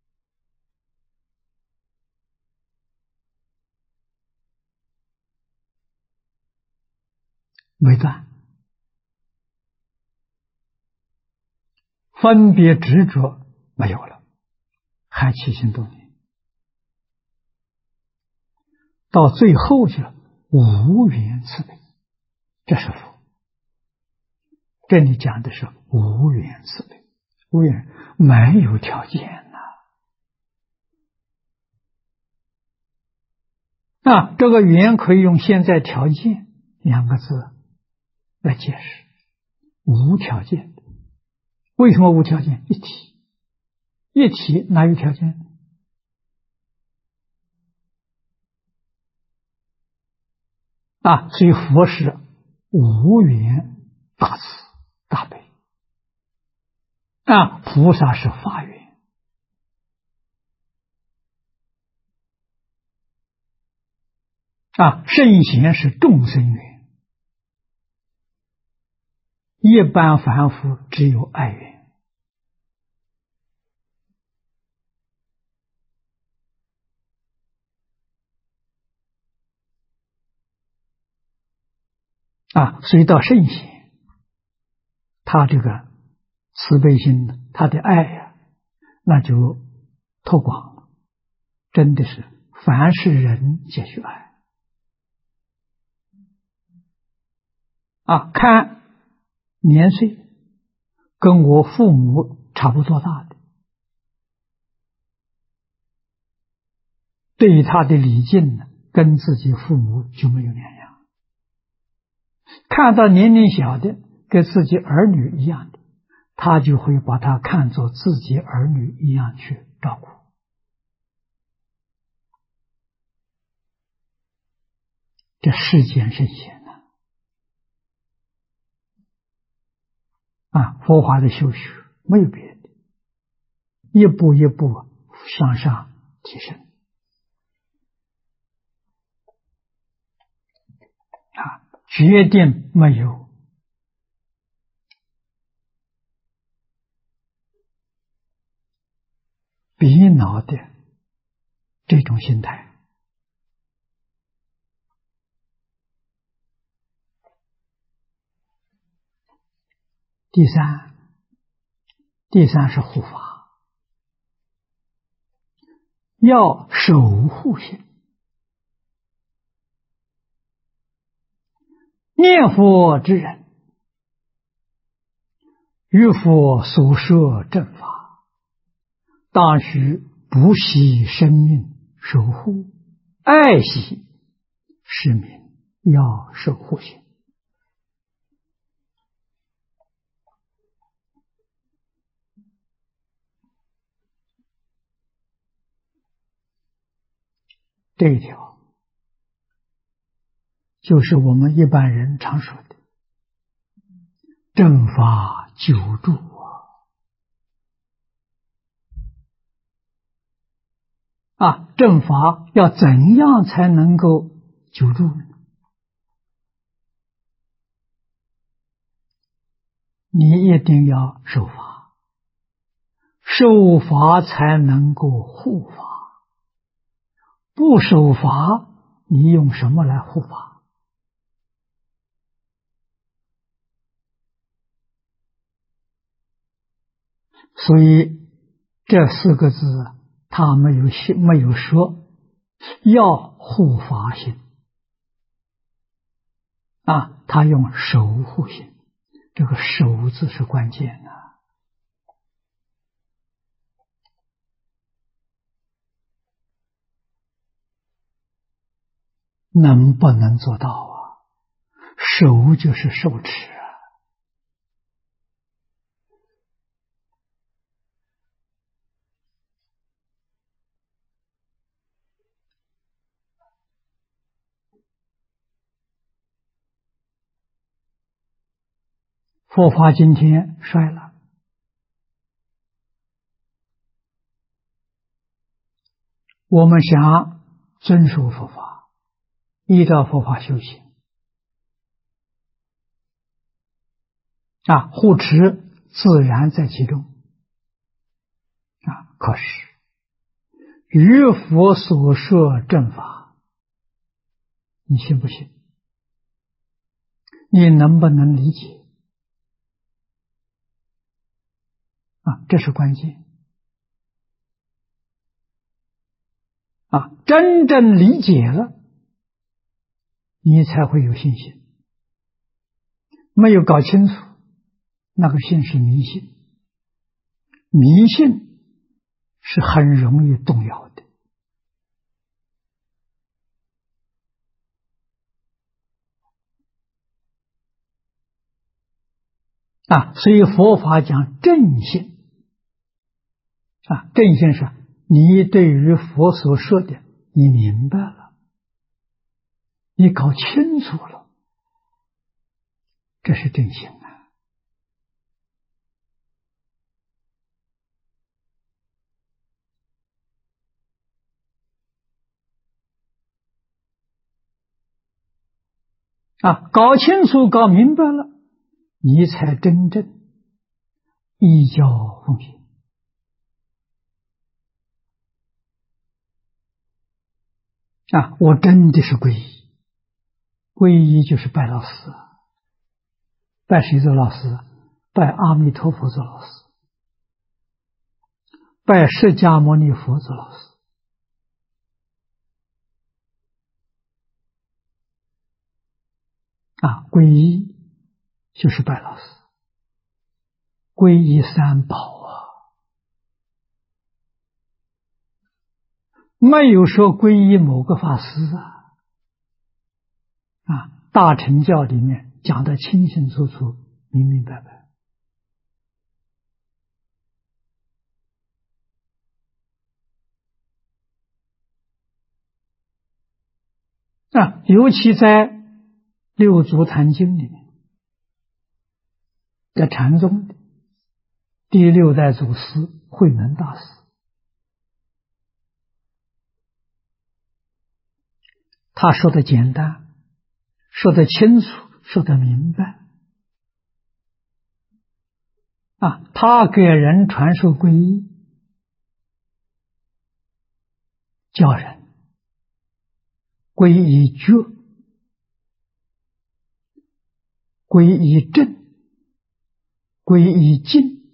没断，分别执着没有了，还起心动念，到最后就无缘慈悲，这是佛。这里讲的是无缘慈悲，无缘没有条件这个缘可以用现在条件两个字来解释，无条件。为什么无条件？一体，一体哪有条件所以佛是无缘大慈大悲菩萨是法缘圣贤是众生缘，一般凡夫只有爱缘所以到圣贤，他这个慈悲心，他的爱呀，那就拓广了，真的是凡是人皆须爱。看年岁跟我父母差不多大的，对于他的礼敬呢，跟自己父母就没有两样。看到年龄小的跟自己儿女一样的，他就会把他看作自己儿女一样去照顾。这世间圣贤佛法的修学没有别的，一步一步向上提升。决定没有逼恼的这种心态。第三是护法，要守护心。念佛之人，于佛所设正法，当须不惜生命守护，爱惜是名要守护心。这一条就是我们一般人常说的正法久住正法要怎样才能够久住呢？你一定要守法，守法才能够护法，不守法你用什么来护法？所以这四个字他没有说要护法心他用守护心，这个守字是关键的。能不能做到守就是受持佛法今天衰了，我们想遵守佛法，依照佛法修行护持自然在其中可是于佛所设正法，你信不信？你能不能理解这是关键真正理解了，你才会有信心。没有搞清楚，那个信是迷信，迷信是很容易动摇的所以佛法讲正信正信是你对于佛所说的你明白了，你搞清楚了，这是正信搞清楚搞明白了，你才真正依教奉行我真的是皈依，皈依就是拜老师拜谁做老师？拜阿弥陀佛做老师，拜释迦牟尼佛做老师。皈依就是拜老师，皈依三宝没有说皈依某个法师大乘教里面讲得清清楚楚、明明白白。尤其在六祖坛经里面，在禅宗的第6代祖师慧能大师，他说的简单，说的清楚，说的明白他给人传授皈依，教人皈依觉，皈依正，皈依净，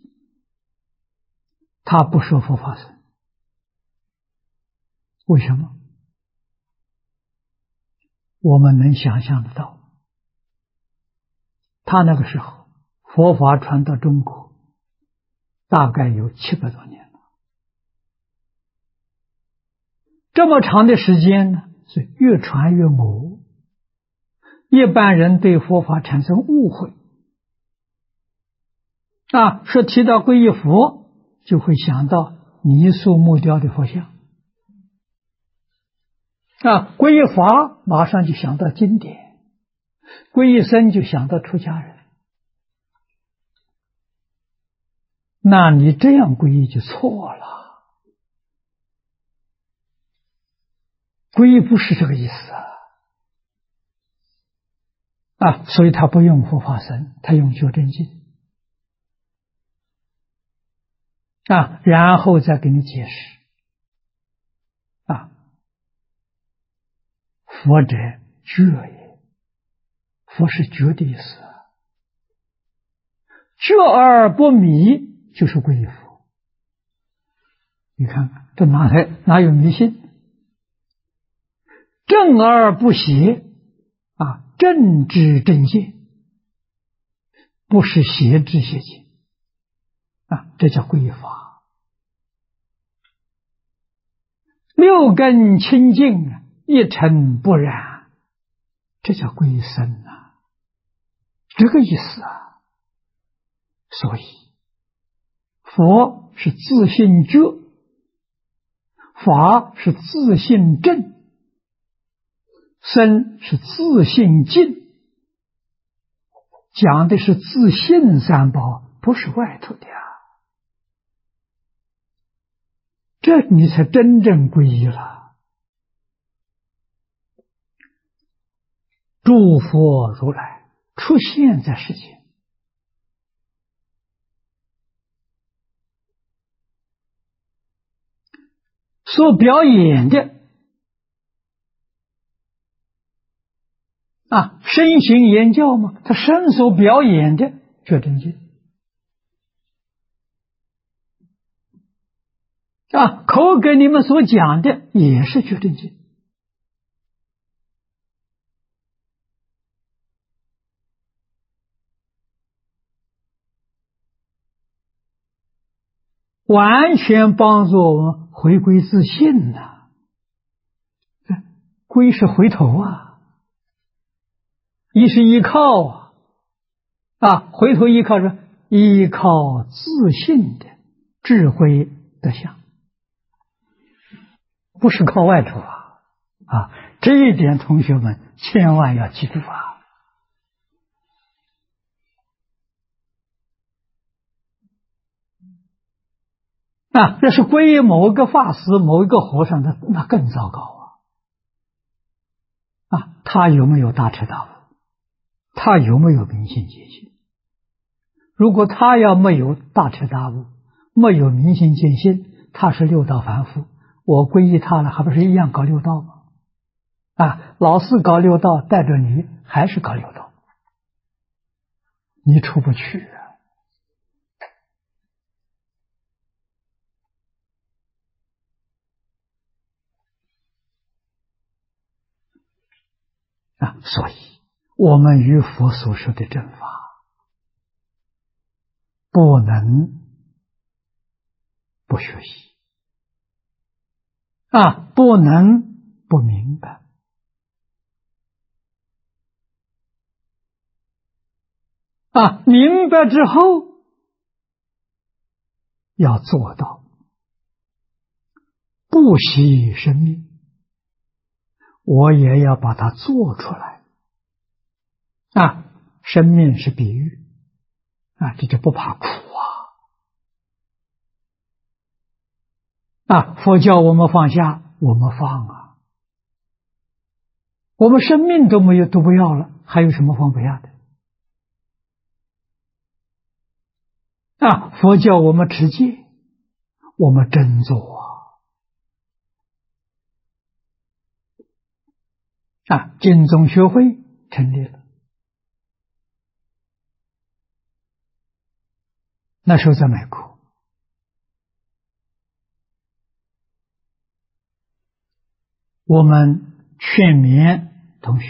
他不说佛法僧。为什么？我们能想象得到，他那个时候佛法传到中国大概有700多年了，这么长的时间呢，是越传越模，一般人对佛法产生误会说提到皈依佛就会想到泥塑木雕的佛像皈依法马上就想到经典，皈依僧就想到出家人。那你这样皈依就错了，皈依不是这个意思所以他不用佛法僧，他用觉真经然后再给你解释佛者觉也，佛是觉的意思觉而不迷就是皈依佛。你看这哪有迷信？正而不邪正知正见，不是邪知邪见这叫皈依法。六根清净，一尘不染，这叫皈依僧这个意思所以佛是自性觉，法是自性正，僧是自性净，讲的是自性三宝，不是外头的这你才真正皈依了。诸佛如来出现在世间，所表演的身行言教嘛，他身所表演的觉真经口给你们所讲的也是觉真经。完全帮助我们回归自信归是回头依是依靠回头依靠是依靠自信的智慧德相，不是靠外头这一点同学们千万要记住这是皈依某一个法师、某一个和尚的，那更糟糕他有没有大彻大悟？他有没有明心见性？如果他要没有大彻大悟，没有明心见性，他是六道凡夫，我皈依他了，还不是一样搞六道吗？老是搞六道，带着你还是搞六道你出不去所以我们与佛所说的正法不能不学习不能不明白明白之后要做到不惜生命，我也要把它做出来生命是比喻这就不怕苦佛教我们放下，我们放我们生命都没有，都不要了，还有什么放不下的佛教我们持戒，我们真做净宗学会成立了，那时候在美国，我们劝勉同学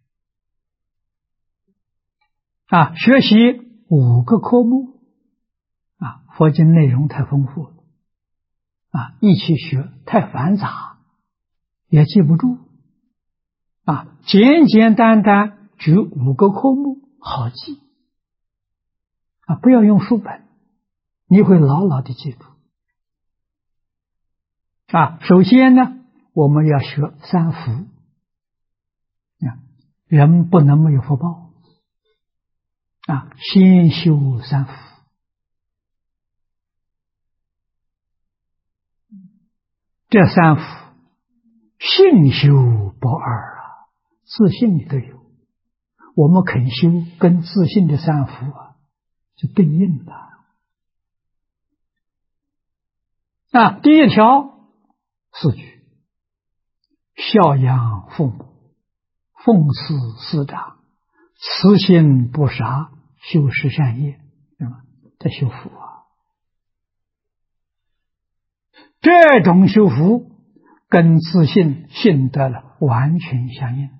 学习5个科目佛经内容太丰富了一起学太繁杂，也记不住简简单单举5个科目好记不要用书本，你会牢牢的记住首先呢，我们要学3福人不能没有福报先修3福这3福信修不二自信里都有，我们肯修跟自信的3福是对应的第1条4句，孝养父母，奉事师长，慈心不杀，修十善业，对吧？这修福这种修福跟自信信德了完全相应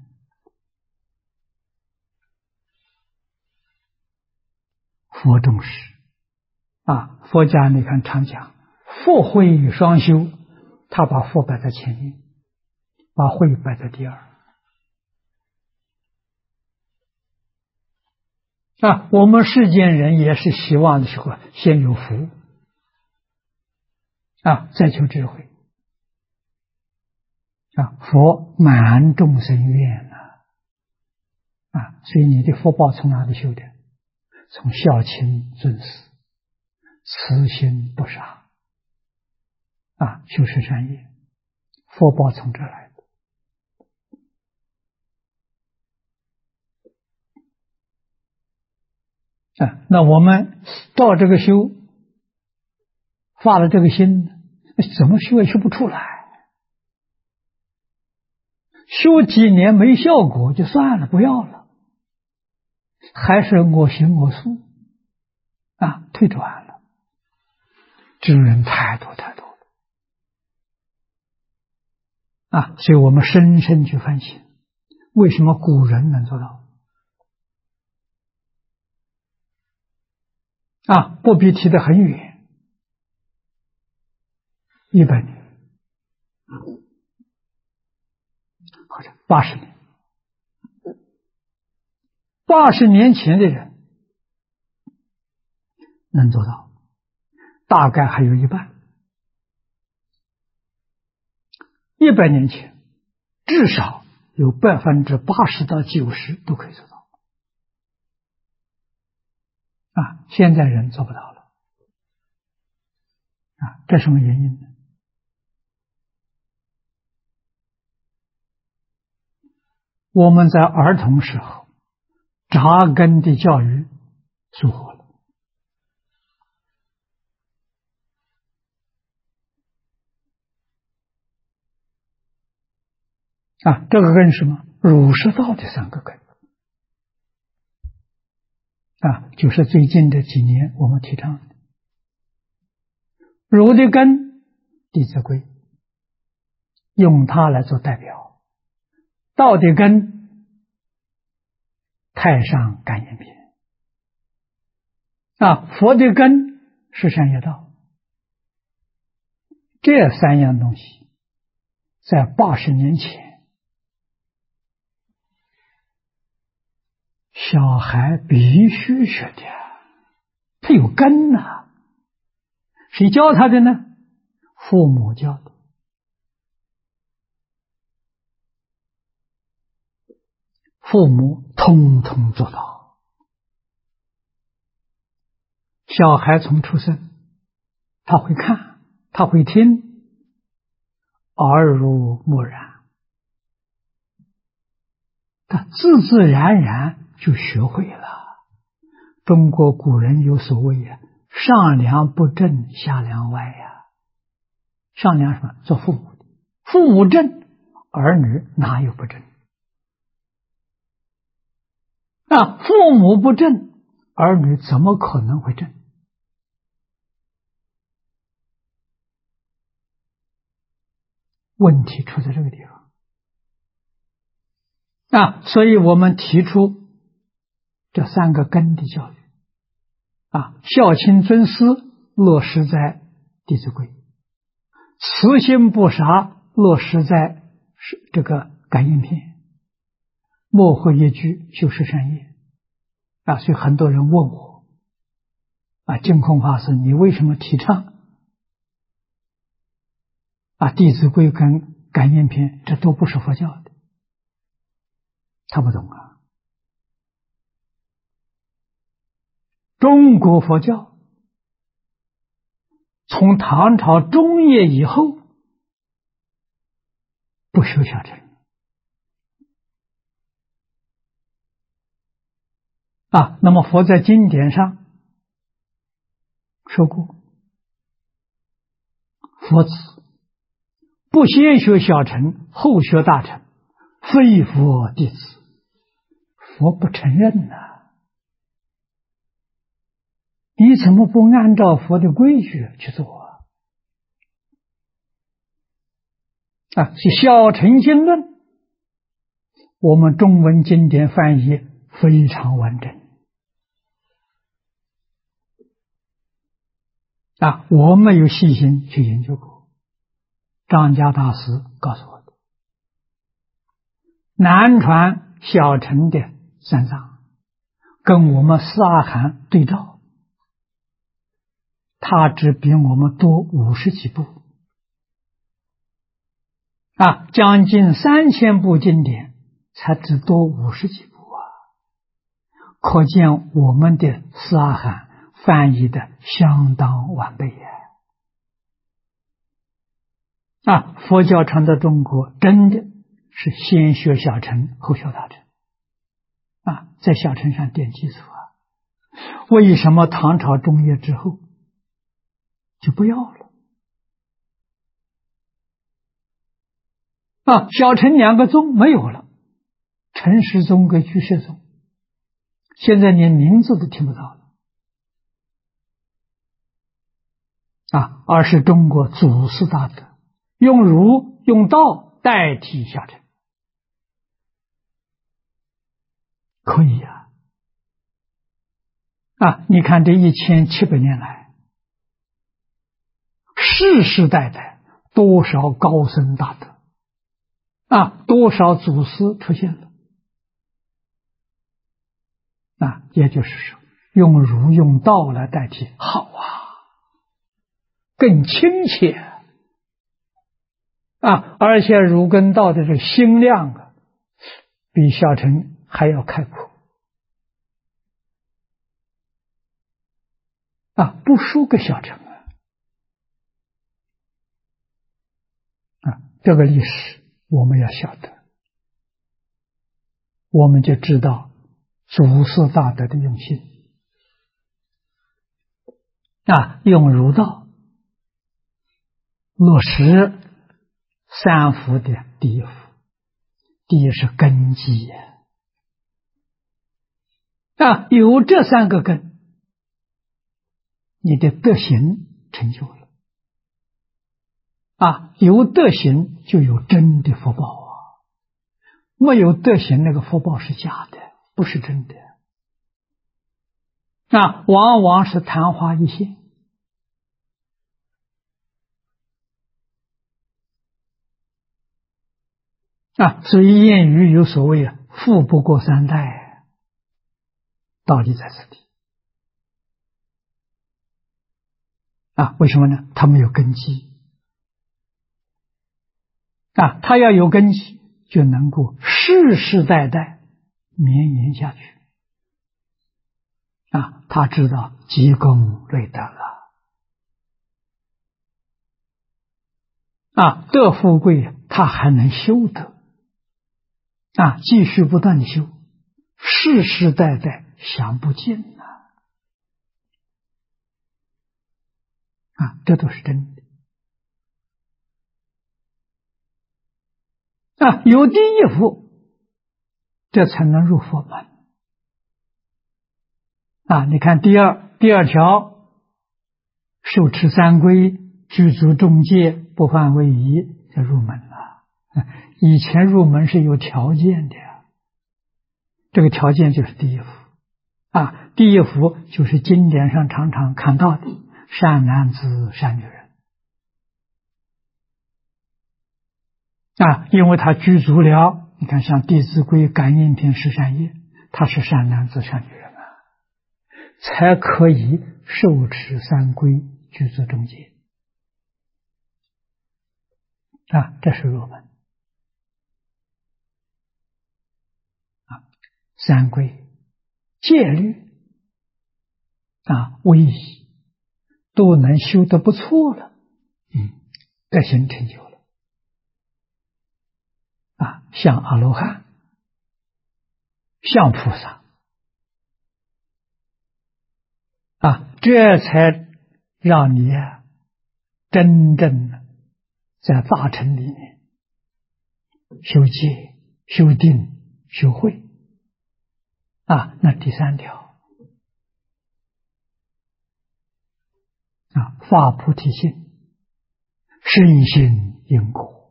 佛重视佛家你看常讲佛慧双修，他把佛摆在前面，把慧摆在第二我们世间人也是希望的时候先有福再求智慧佛满众生愿所以你的福报从哪里修的？从孝亲尊师，慈心不杀修十善业，福报从这来的那我们照这个修，发了这个心，怎么修也修不出来，修几年没效果就算了，不要了，还是我行我素退转了，这种人太多太多了所以我们深深去反省，为什么古人能做到不必提得很远，100年或者80年，80年前的人能做到，大概还有一半，100年前至少有80%到90%都可以做到现在人做不到了这什么原因呢？我们在儿童时候扎根的教育疏忽了这个根是什么？儒释道的3个根就是最近这几年我们提倡的。儒的根，弟子规，用它来做代表；道的根，太上感应篇；佛的根是善业道。这三样东西，在80年前，小孩必须学的，他有根呐。谁教他的呢？父母教的。父母通通做到。小孩从出生，他会看，他会听，耳濡目染，他自自然然就学会了。中国古人有所谓上梁不正下梁歪呀。上梁什么？做父母的，父母正，儿女哪有不正？父母不正，儿女怎么可能会正？问题出在这个地方。所以我们提出这3个根的教育。孝亲尊师落实在弟子规，慈心不杀落实在这个感应篇，莫会一句修持善业。所以很多人问我，净空法师，你为什么提倡弟子规跟感应篇？这都不是佛教的。他不懂啊。中国佛教从唐朝中叶以后不修小乘。那么佛在经典上说过，佛子不先学小乘后学大乘，非佛弟子。佛不承认你怎么不按照佛的规矩去做是小乘经论，我们中文经典翻译非常完整我没有细心去研究过。张家大师告诉我的，南传小乘的三藏跟我们四阿含对照，他只比我们多50几部将近3000部经典才只多50几部可见我们的四阿含翻译的相当完备佛教传到中国真的是先学小乘后学大乘在小乘上奠基础为什么唐朝中叶之后就不要了小乘2个宗没有了，陈氏宗跟居士宗现在连名字都听不到了而是中国祖师大德用儒用道代替小乘。可以你看这1700年来世世代代多少高僧大德多少祖师出现了也就是说用儒用道来代替好更亲切而且儒跟道的这个心量比小乘还要开阔不输给小乘这个历史我们要晓得，我们就知道祖师大德的用心用儒道落实3福的第一福。第一是根基有这三个根，你的德行成就了。有德行就有真的福报啊，没有德行那个福报是假的，不是真的。往往是昙花一现。所以谚语有所谓富不过三代，道理在此地。为什么呢？他没有根基。他要有根基，就能够世世代代绵延下去。他知道积功累德了。得富贵，他还能修德。继续不断的修，世世代代享不尽这都是真的。有第一福，这才能入佛门。你看第二条，受持三规，具足众戒，不犯威仪，就入门了。以前入门是有条件的，这个条件就是第一福。第一福就是经典上常常看到的善男子、善女人。因为他具足了，你看像《弟子规》《感应篇》十善业，他是善男子、善女人才可以受持三规，具足众戒。这是入门。三规、戒律威仪都能修得不错了，德行成就了。像阿罗汉，像菩萨，这才让你真正在大乘里面修戒、修定、修慧。那第三条发菩提心，深信因果，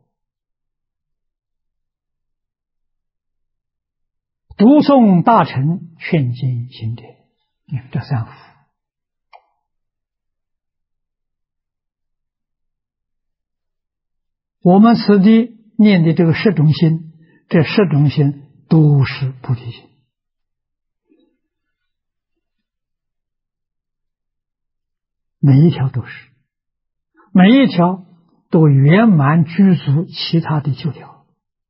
读诵大乘，劝进行者。这三福。我们此地念的这个十种心，这十种心都是菩提心。每一条都是，每一条都圆满具足其他的9条。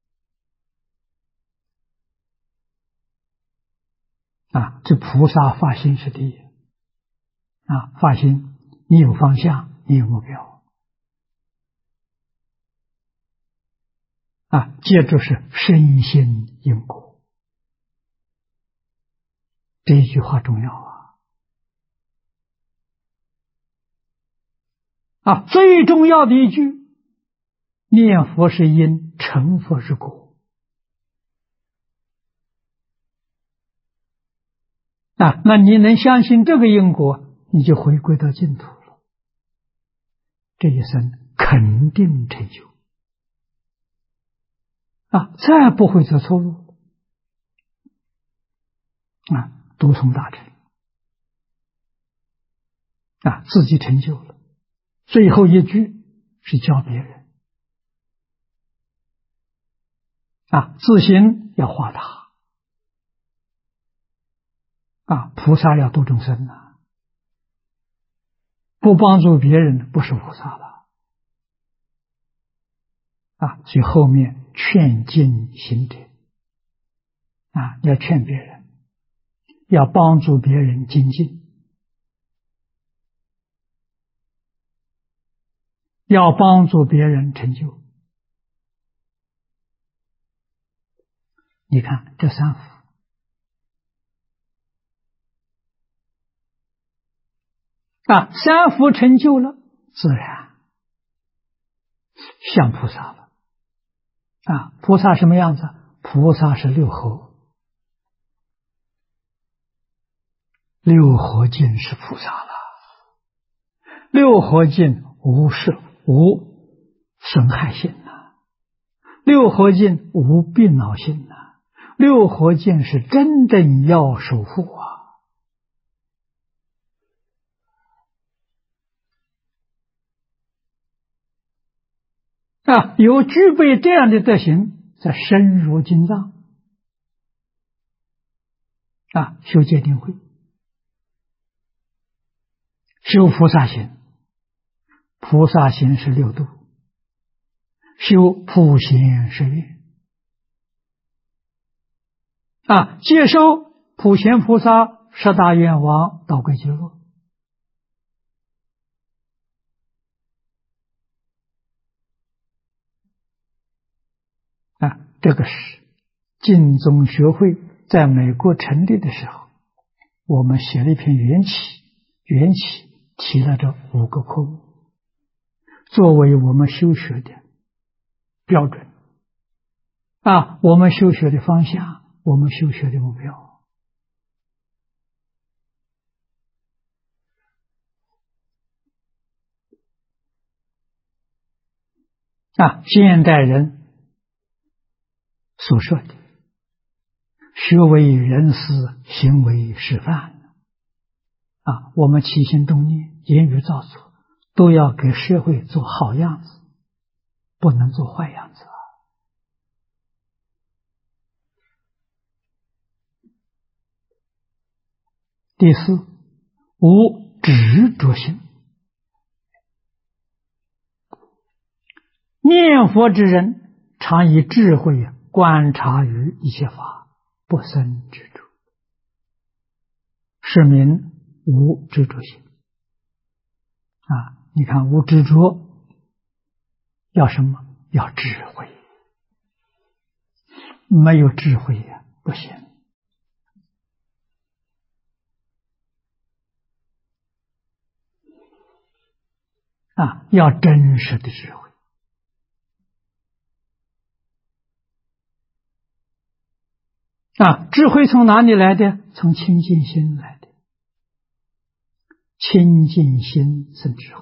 这菩萨发心是第一。发心，你有方向，你有目标。接着是深信因果，这一句话重要最重要的一句，念佛是因，成佛是果。那你能相信这个因果，你就回归到净土了，这一生肯定成就再不会走错路读诵大乘自己成就了。最后一句是教别人自行要化大菩萨要度众生不帮助别人不是菩萨了所以后面劝进行者要劝别人，要帮助别人精进，要帮助别人成就。你看这三福三福成就了，自然像菩萨了菩萨什么样子？菩萨是6合六合敬是菩萨了，六合敬无损害性呐，六合敬无病恼性呐，六合敬是真正要守护有具备这样的德行，则深入经藏修戒定慧，修菩萨行。菩萨行是六度，修普贤十愿接受普贤菩萨十大愿望，到归极乐。这个是净宗学会在美国成立的时候，我们写了一篇缘起提了这5个科目，作为我们修学的标准我们修学的方向，我们修学的目标现代人所说的学为人师，行为示范我们起心动念、言语造作，都要给社会做好样子，不能做坏样子第四，无执着心。念佛之人，常以智慧观察于一切法，不生执着，是名无执着心你看无执着要什么？要智慧，没有智慧不行要真实的智慧智慧从哪里来的？从清净心来的，清净心生智慧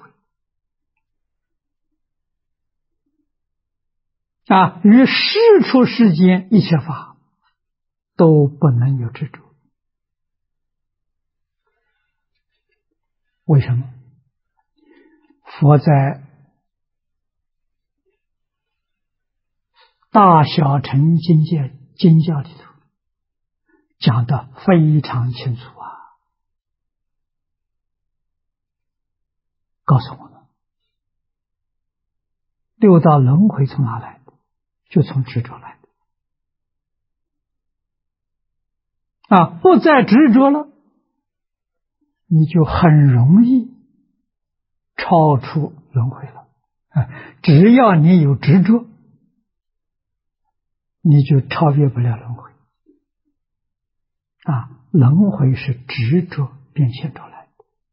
于世出世间一切法都不能有执着。为什么？佛在大小乘经教里头讲得非常清楚告诉我们六道轮回从哪来的？就从执着来的不再执着了，你就很容易超出轮回了只要你有执着，你就超越不了轮回轮回是执着变现出来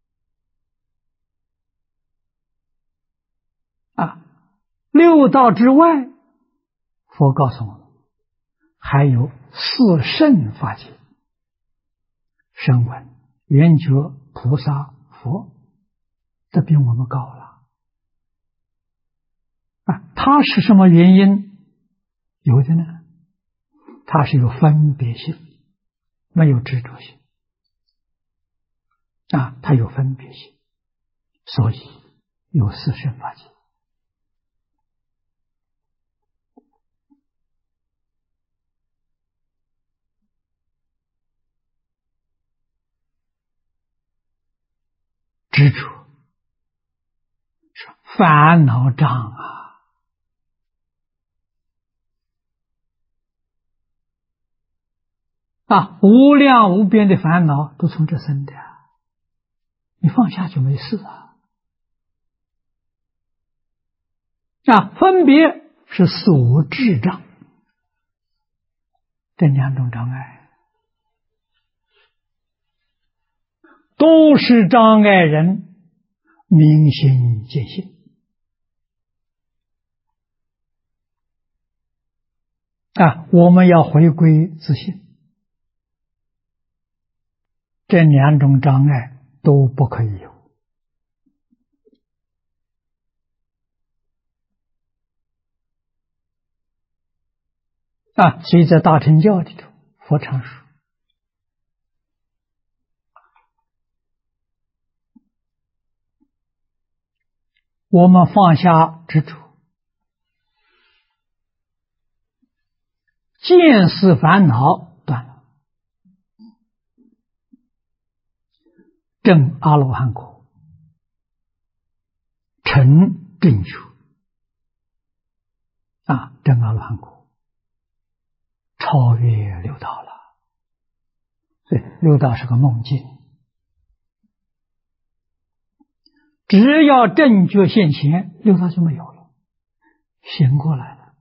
的六道之外，佛告诉我们还有四圣法界，声闻、缘觉、菩萨、佛，这比我们高了它是什么原因？有的呢，它是有分别性，没有执着性它有分别性，所以有四圣法界。执着是烦恼障无量无边的烦恼都从这生的你放下就没事分别是所智障，这两种障碍都是障碍人明心见性我们要回归自信这两种障碍都不可以有。所以在大乘教里头，佛常说，我们放下执着，见思烦恼断了，证阿罗汉果，成正觉。证阿罗汉果，超越六道了。所以六道是个梦境，只要正觉现前，六道就没有了，醒过来了。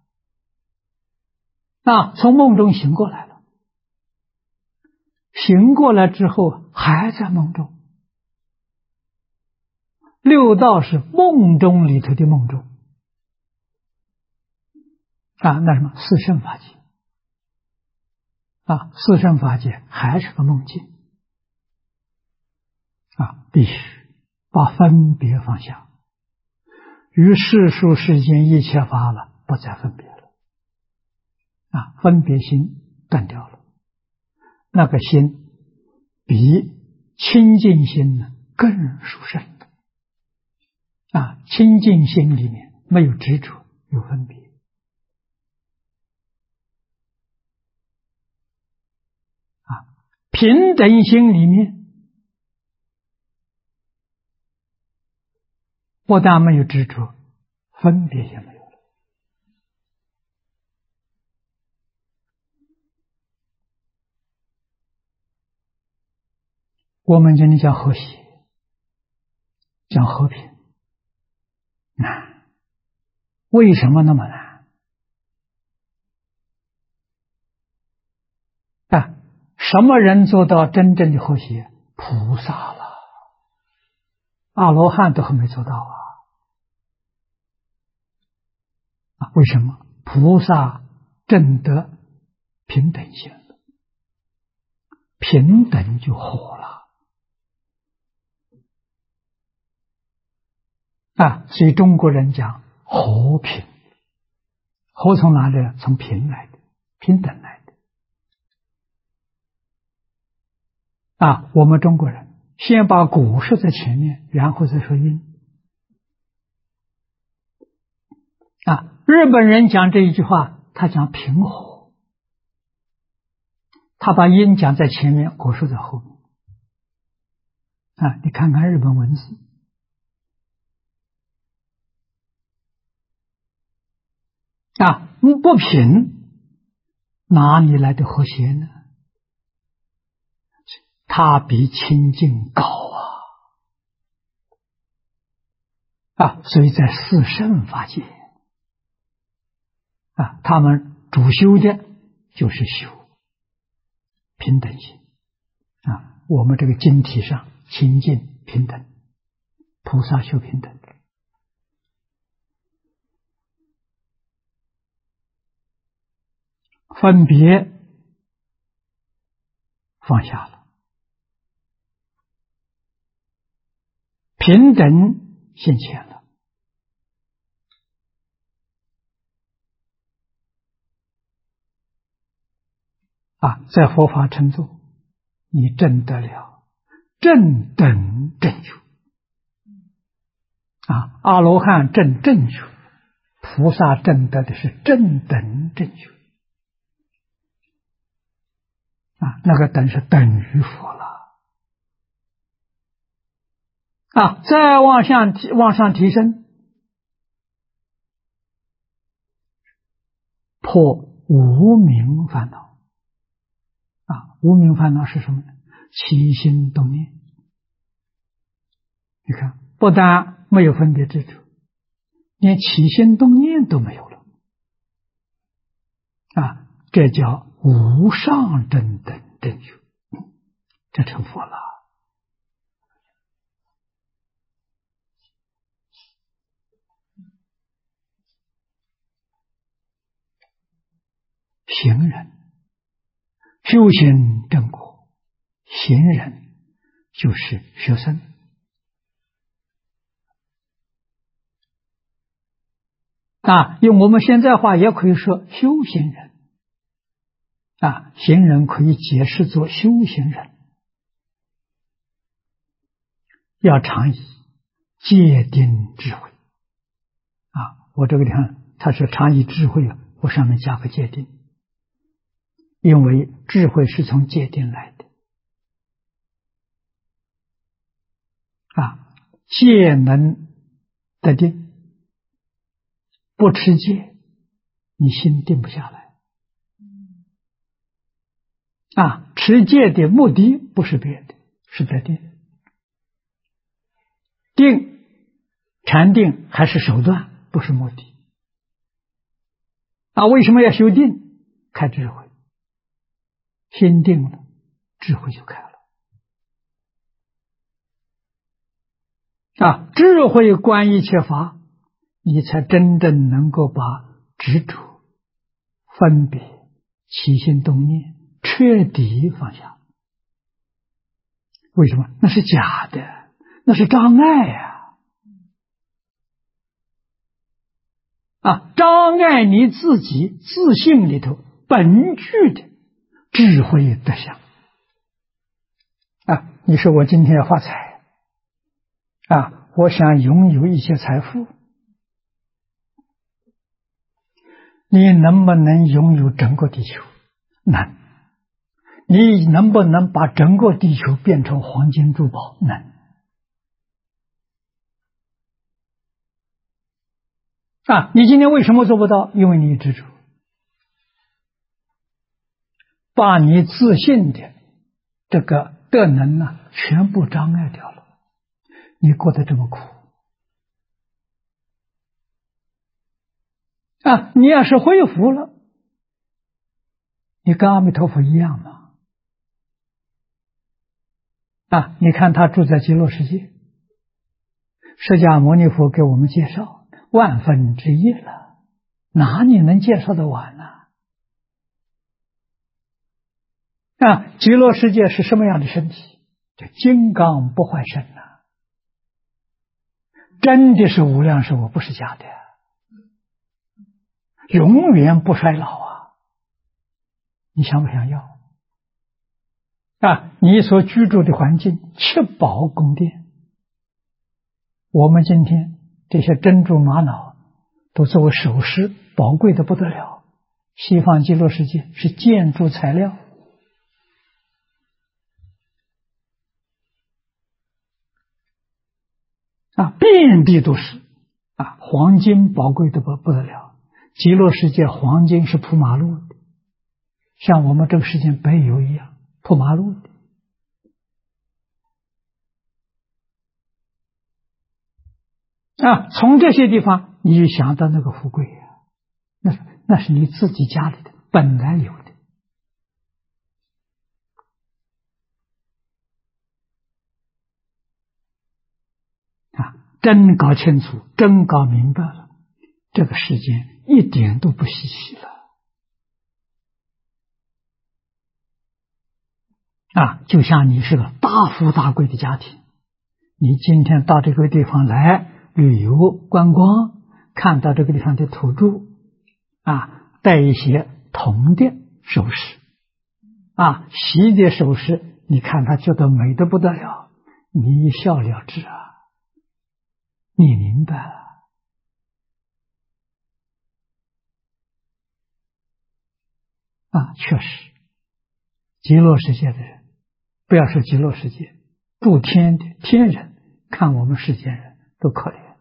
从梦中醒过来了，醒过来之后还在梦中，六道是梦中里头的梦中。那什么四圣法界四圣法界还是个梦境必须把分别放下，于世俗世间一切法了，不再分别了分别心断掉了，那个心比清净心呢更殊胜清净心里面没有执着，有分别平等心里面不但没有执着，分别也没有了。我们今天讲和谐，讲和平，难。为什么那么难？什么人做到真正的和谐？菩萨了，阿罗汉都还没做到为什么？菩萨证得平等性，平等就和了所以中国人讲和平，和从哪里？从平来的，平等来的我们中国人先把果说在前面，然后再说因日本人讲这一句话，他讲平和，他把因讲在前面，果说在后面你看看日本文字不平哪里来的和谐呢？它比清净高所以在四圣法界他们主修的就是修平等心我们这个经体上清净平等，菩萨修平等，分别放下了，平等现前了在佛法称作你证得了正等正觉阿罗汉证正觉，菩萨证得的是正等正觉那个等是等于佛了再往上提升，破无明烦恼无明烦恼是什么呢？起心动念。你看，不但没有分别执着，连起心动念都没有了这叫无上正等正觉，这成佛了。行人修行正果，行人就是学生用我们现在话也可以说修行人行人可以解释作修行人，要常以戒定智慧我这个地方它是常以智慧我上面加个戒定，因为智慧是从戒定来的戒能得定，不持戒你心定不下来持戒的目的不是别的，是得定。定禅定还是手段，不是目的为什么要修定？开智慧，心定了智慧就开了智慧观一切法，你才真正能够把执着分别起心动念彻底放下。为什么？那是假的，那是障碍障碍你自己自性里头本具的智慧德相你说我今天要发财我想拥有一些财富，你能不能拥有整个地球？能。你能不能把整个地球变成黄金珠宝？能。你今天为什么做不到？因为你执着，把你自信的这个德能全部障碍掉了，你过得这么苦你要是恢复了，你跟阿弥陀佛一样嘛你看他住在极乐世界，释迦牟尼佛给我们介绍万分之一了，哪里能介绍得完呢？极乐世界是什么样的身体？这金刚不坏身真的是无量寿，不是假的，永远不衰老你想不想要？你所居住的环境七宝宫殿，我们今天这些珍珠玛瑙都作为首饰，宝贵的不得了。西方极乐世界是建筑材料遍地都是黄金宝贵的不得了。极乐世界黄金是铺马路的，像我们这个世界白油一样铺马路的从这些地方你就想到那个富贵那是你自己家里的本来有的真搞清楚，真搞明白了，这个世间一点都不稀奇了就像你是个大富大贵的家庭，你今天到这个地方来旅游观光，看到这个地方的土著戴一些铜的首饰锡的首饰，你看他觉得美得不得了，你一笑了之你明白了确实极乐世界的人，不要说极乐世界，住天的天人看我们世间人都可怜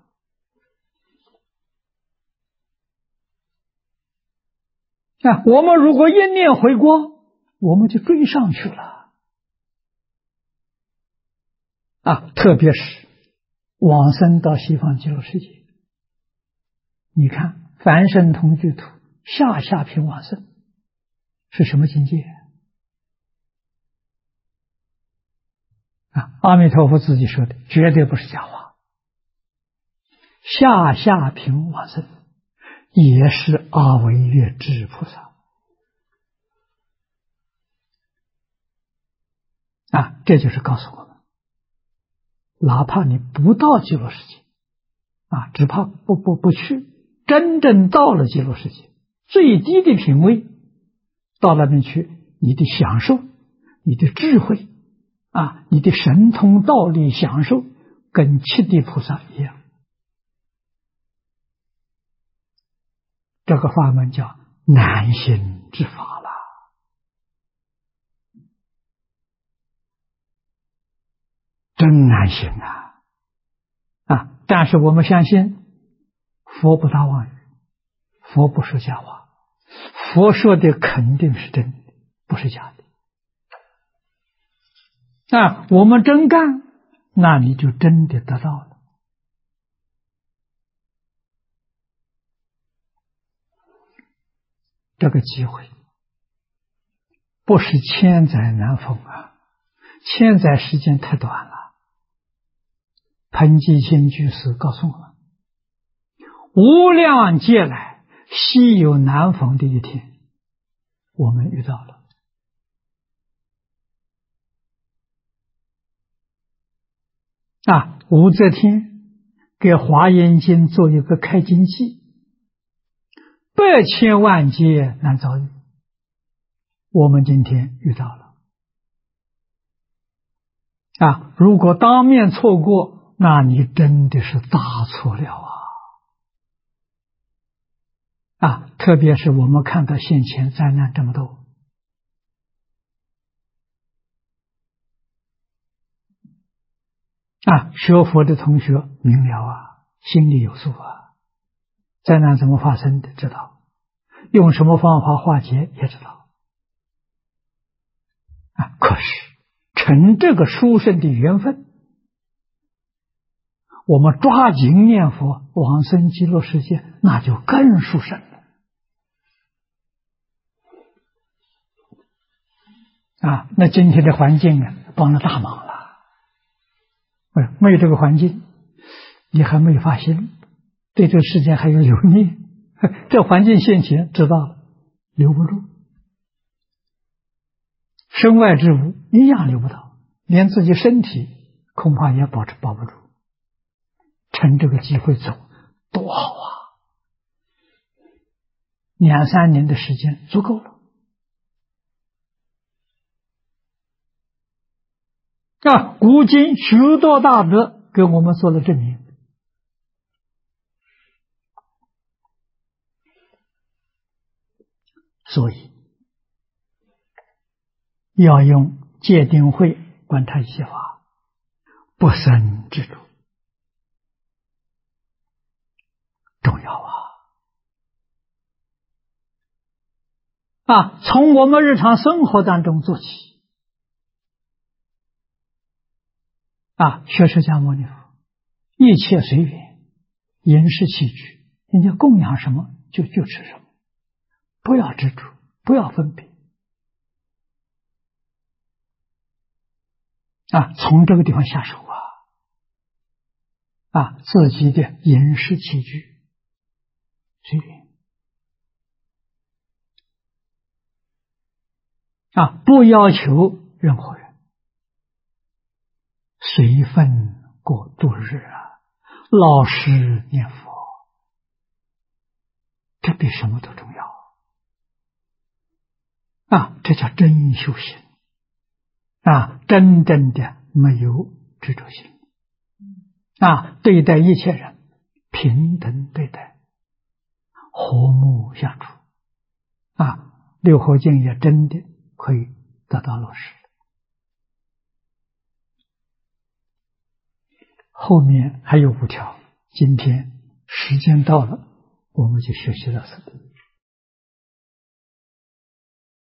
我们如果一念回光，我们就追上去了特别是往生到西方极乐世界，你看凡圣同居土下品往生是什么境界阿弥陀佛自己说的，绝对不是假话。下品往生也是阿惟越致菩萨这就是告诉我们哪怕你不到极乐世界只怕不去，真正到了极乐世界，最低的品位到那边去，你的享受，你的智慧你的神通道力享受跟七地菩萨一样。这个法门叫难行之法了真难行但是我们相信佛不大妄语，佛不说假话，佛说的肯定是真的，不是假的我们真干，那你就真的得到了。这个机会不是千载难逢千载时间太短了。彭基清居士告诉我们，无量劫来稀有难逢的一天，我们遇到了。武则天给华严经做一个开经记，8千万劫难遭遇，我们今天遇到了如果当面错过，那你真的是大错了特别是我们看到现前灾难这么多学佛的同学明了心里有数灾难怎么发生的知道，用什么方法化解也知道可是趁这个殊胜的缘分，我们抓紧念佛往生极乐世界，那就更殊胜了那今天的环境帮了大忙了。没有这个环境，你还没有发心，对这个世界还有留念，这环境现前知道了，留不住，身外之物一样留不到，连自己身体恐怕也保不住。趁这个机会走多好2、3年的时间足够了古今许多大德给我们做了证明。所以要用戒定慧观察一切法，不生执着，重要从我们日常生活当中做起学释迦牟尼佛，一切随缘，饮食起居，人家供养什么就吃什么，不要执着，不要分别从这个地方下手自己的饮食起居随缘不要求任何人，随分过度日老实念佛，这比什么都重要这叫真修行真正的没有执着心对待一切人平等对待，和睦相处六合敬也真的可以得到落实。后面还有5条，今天时间到了，我们就学习到此地。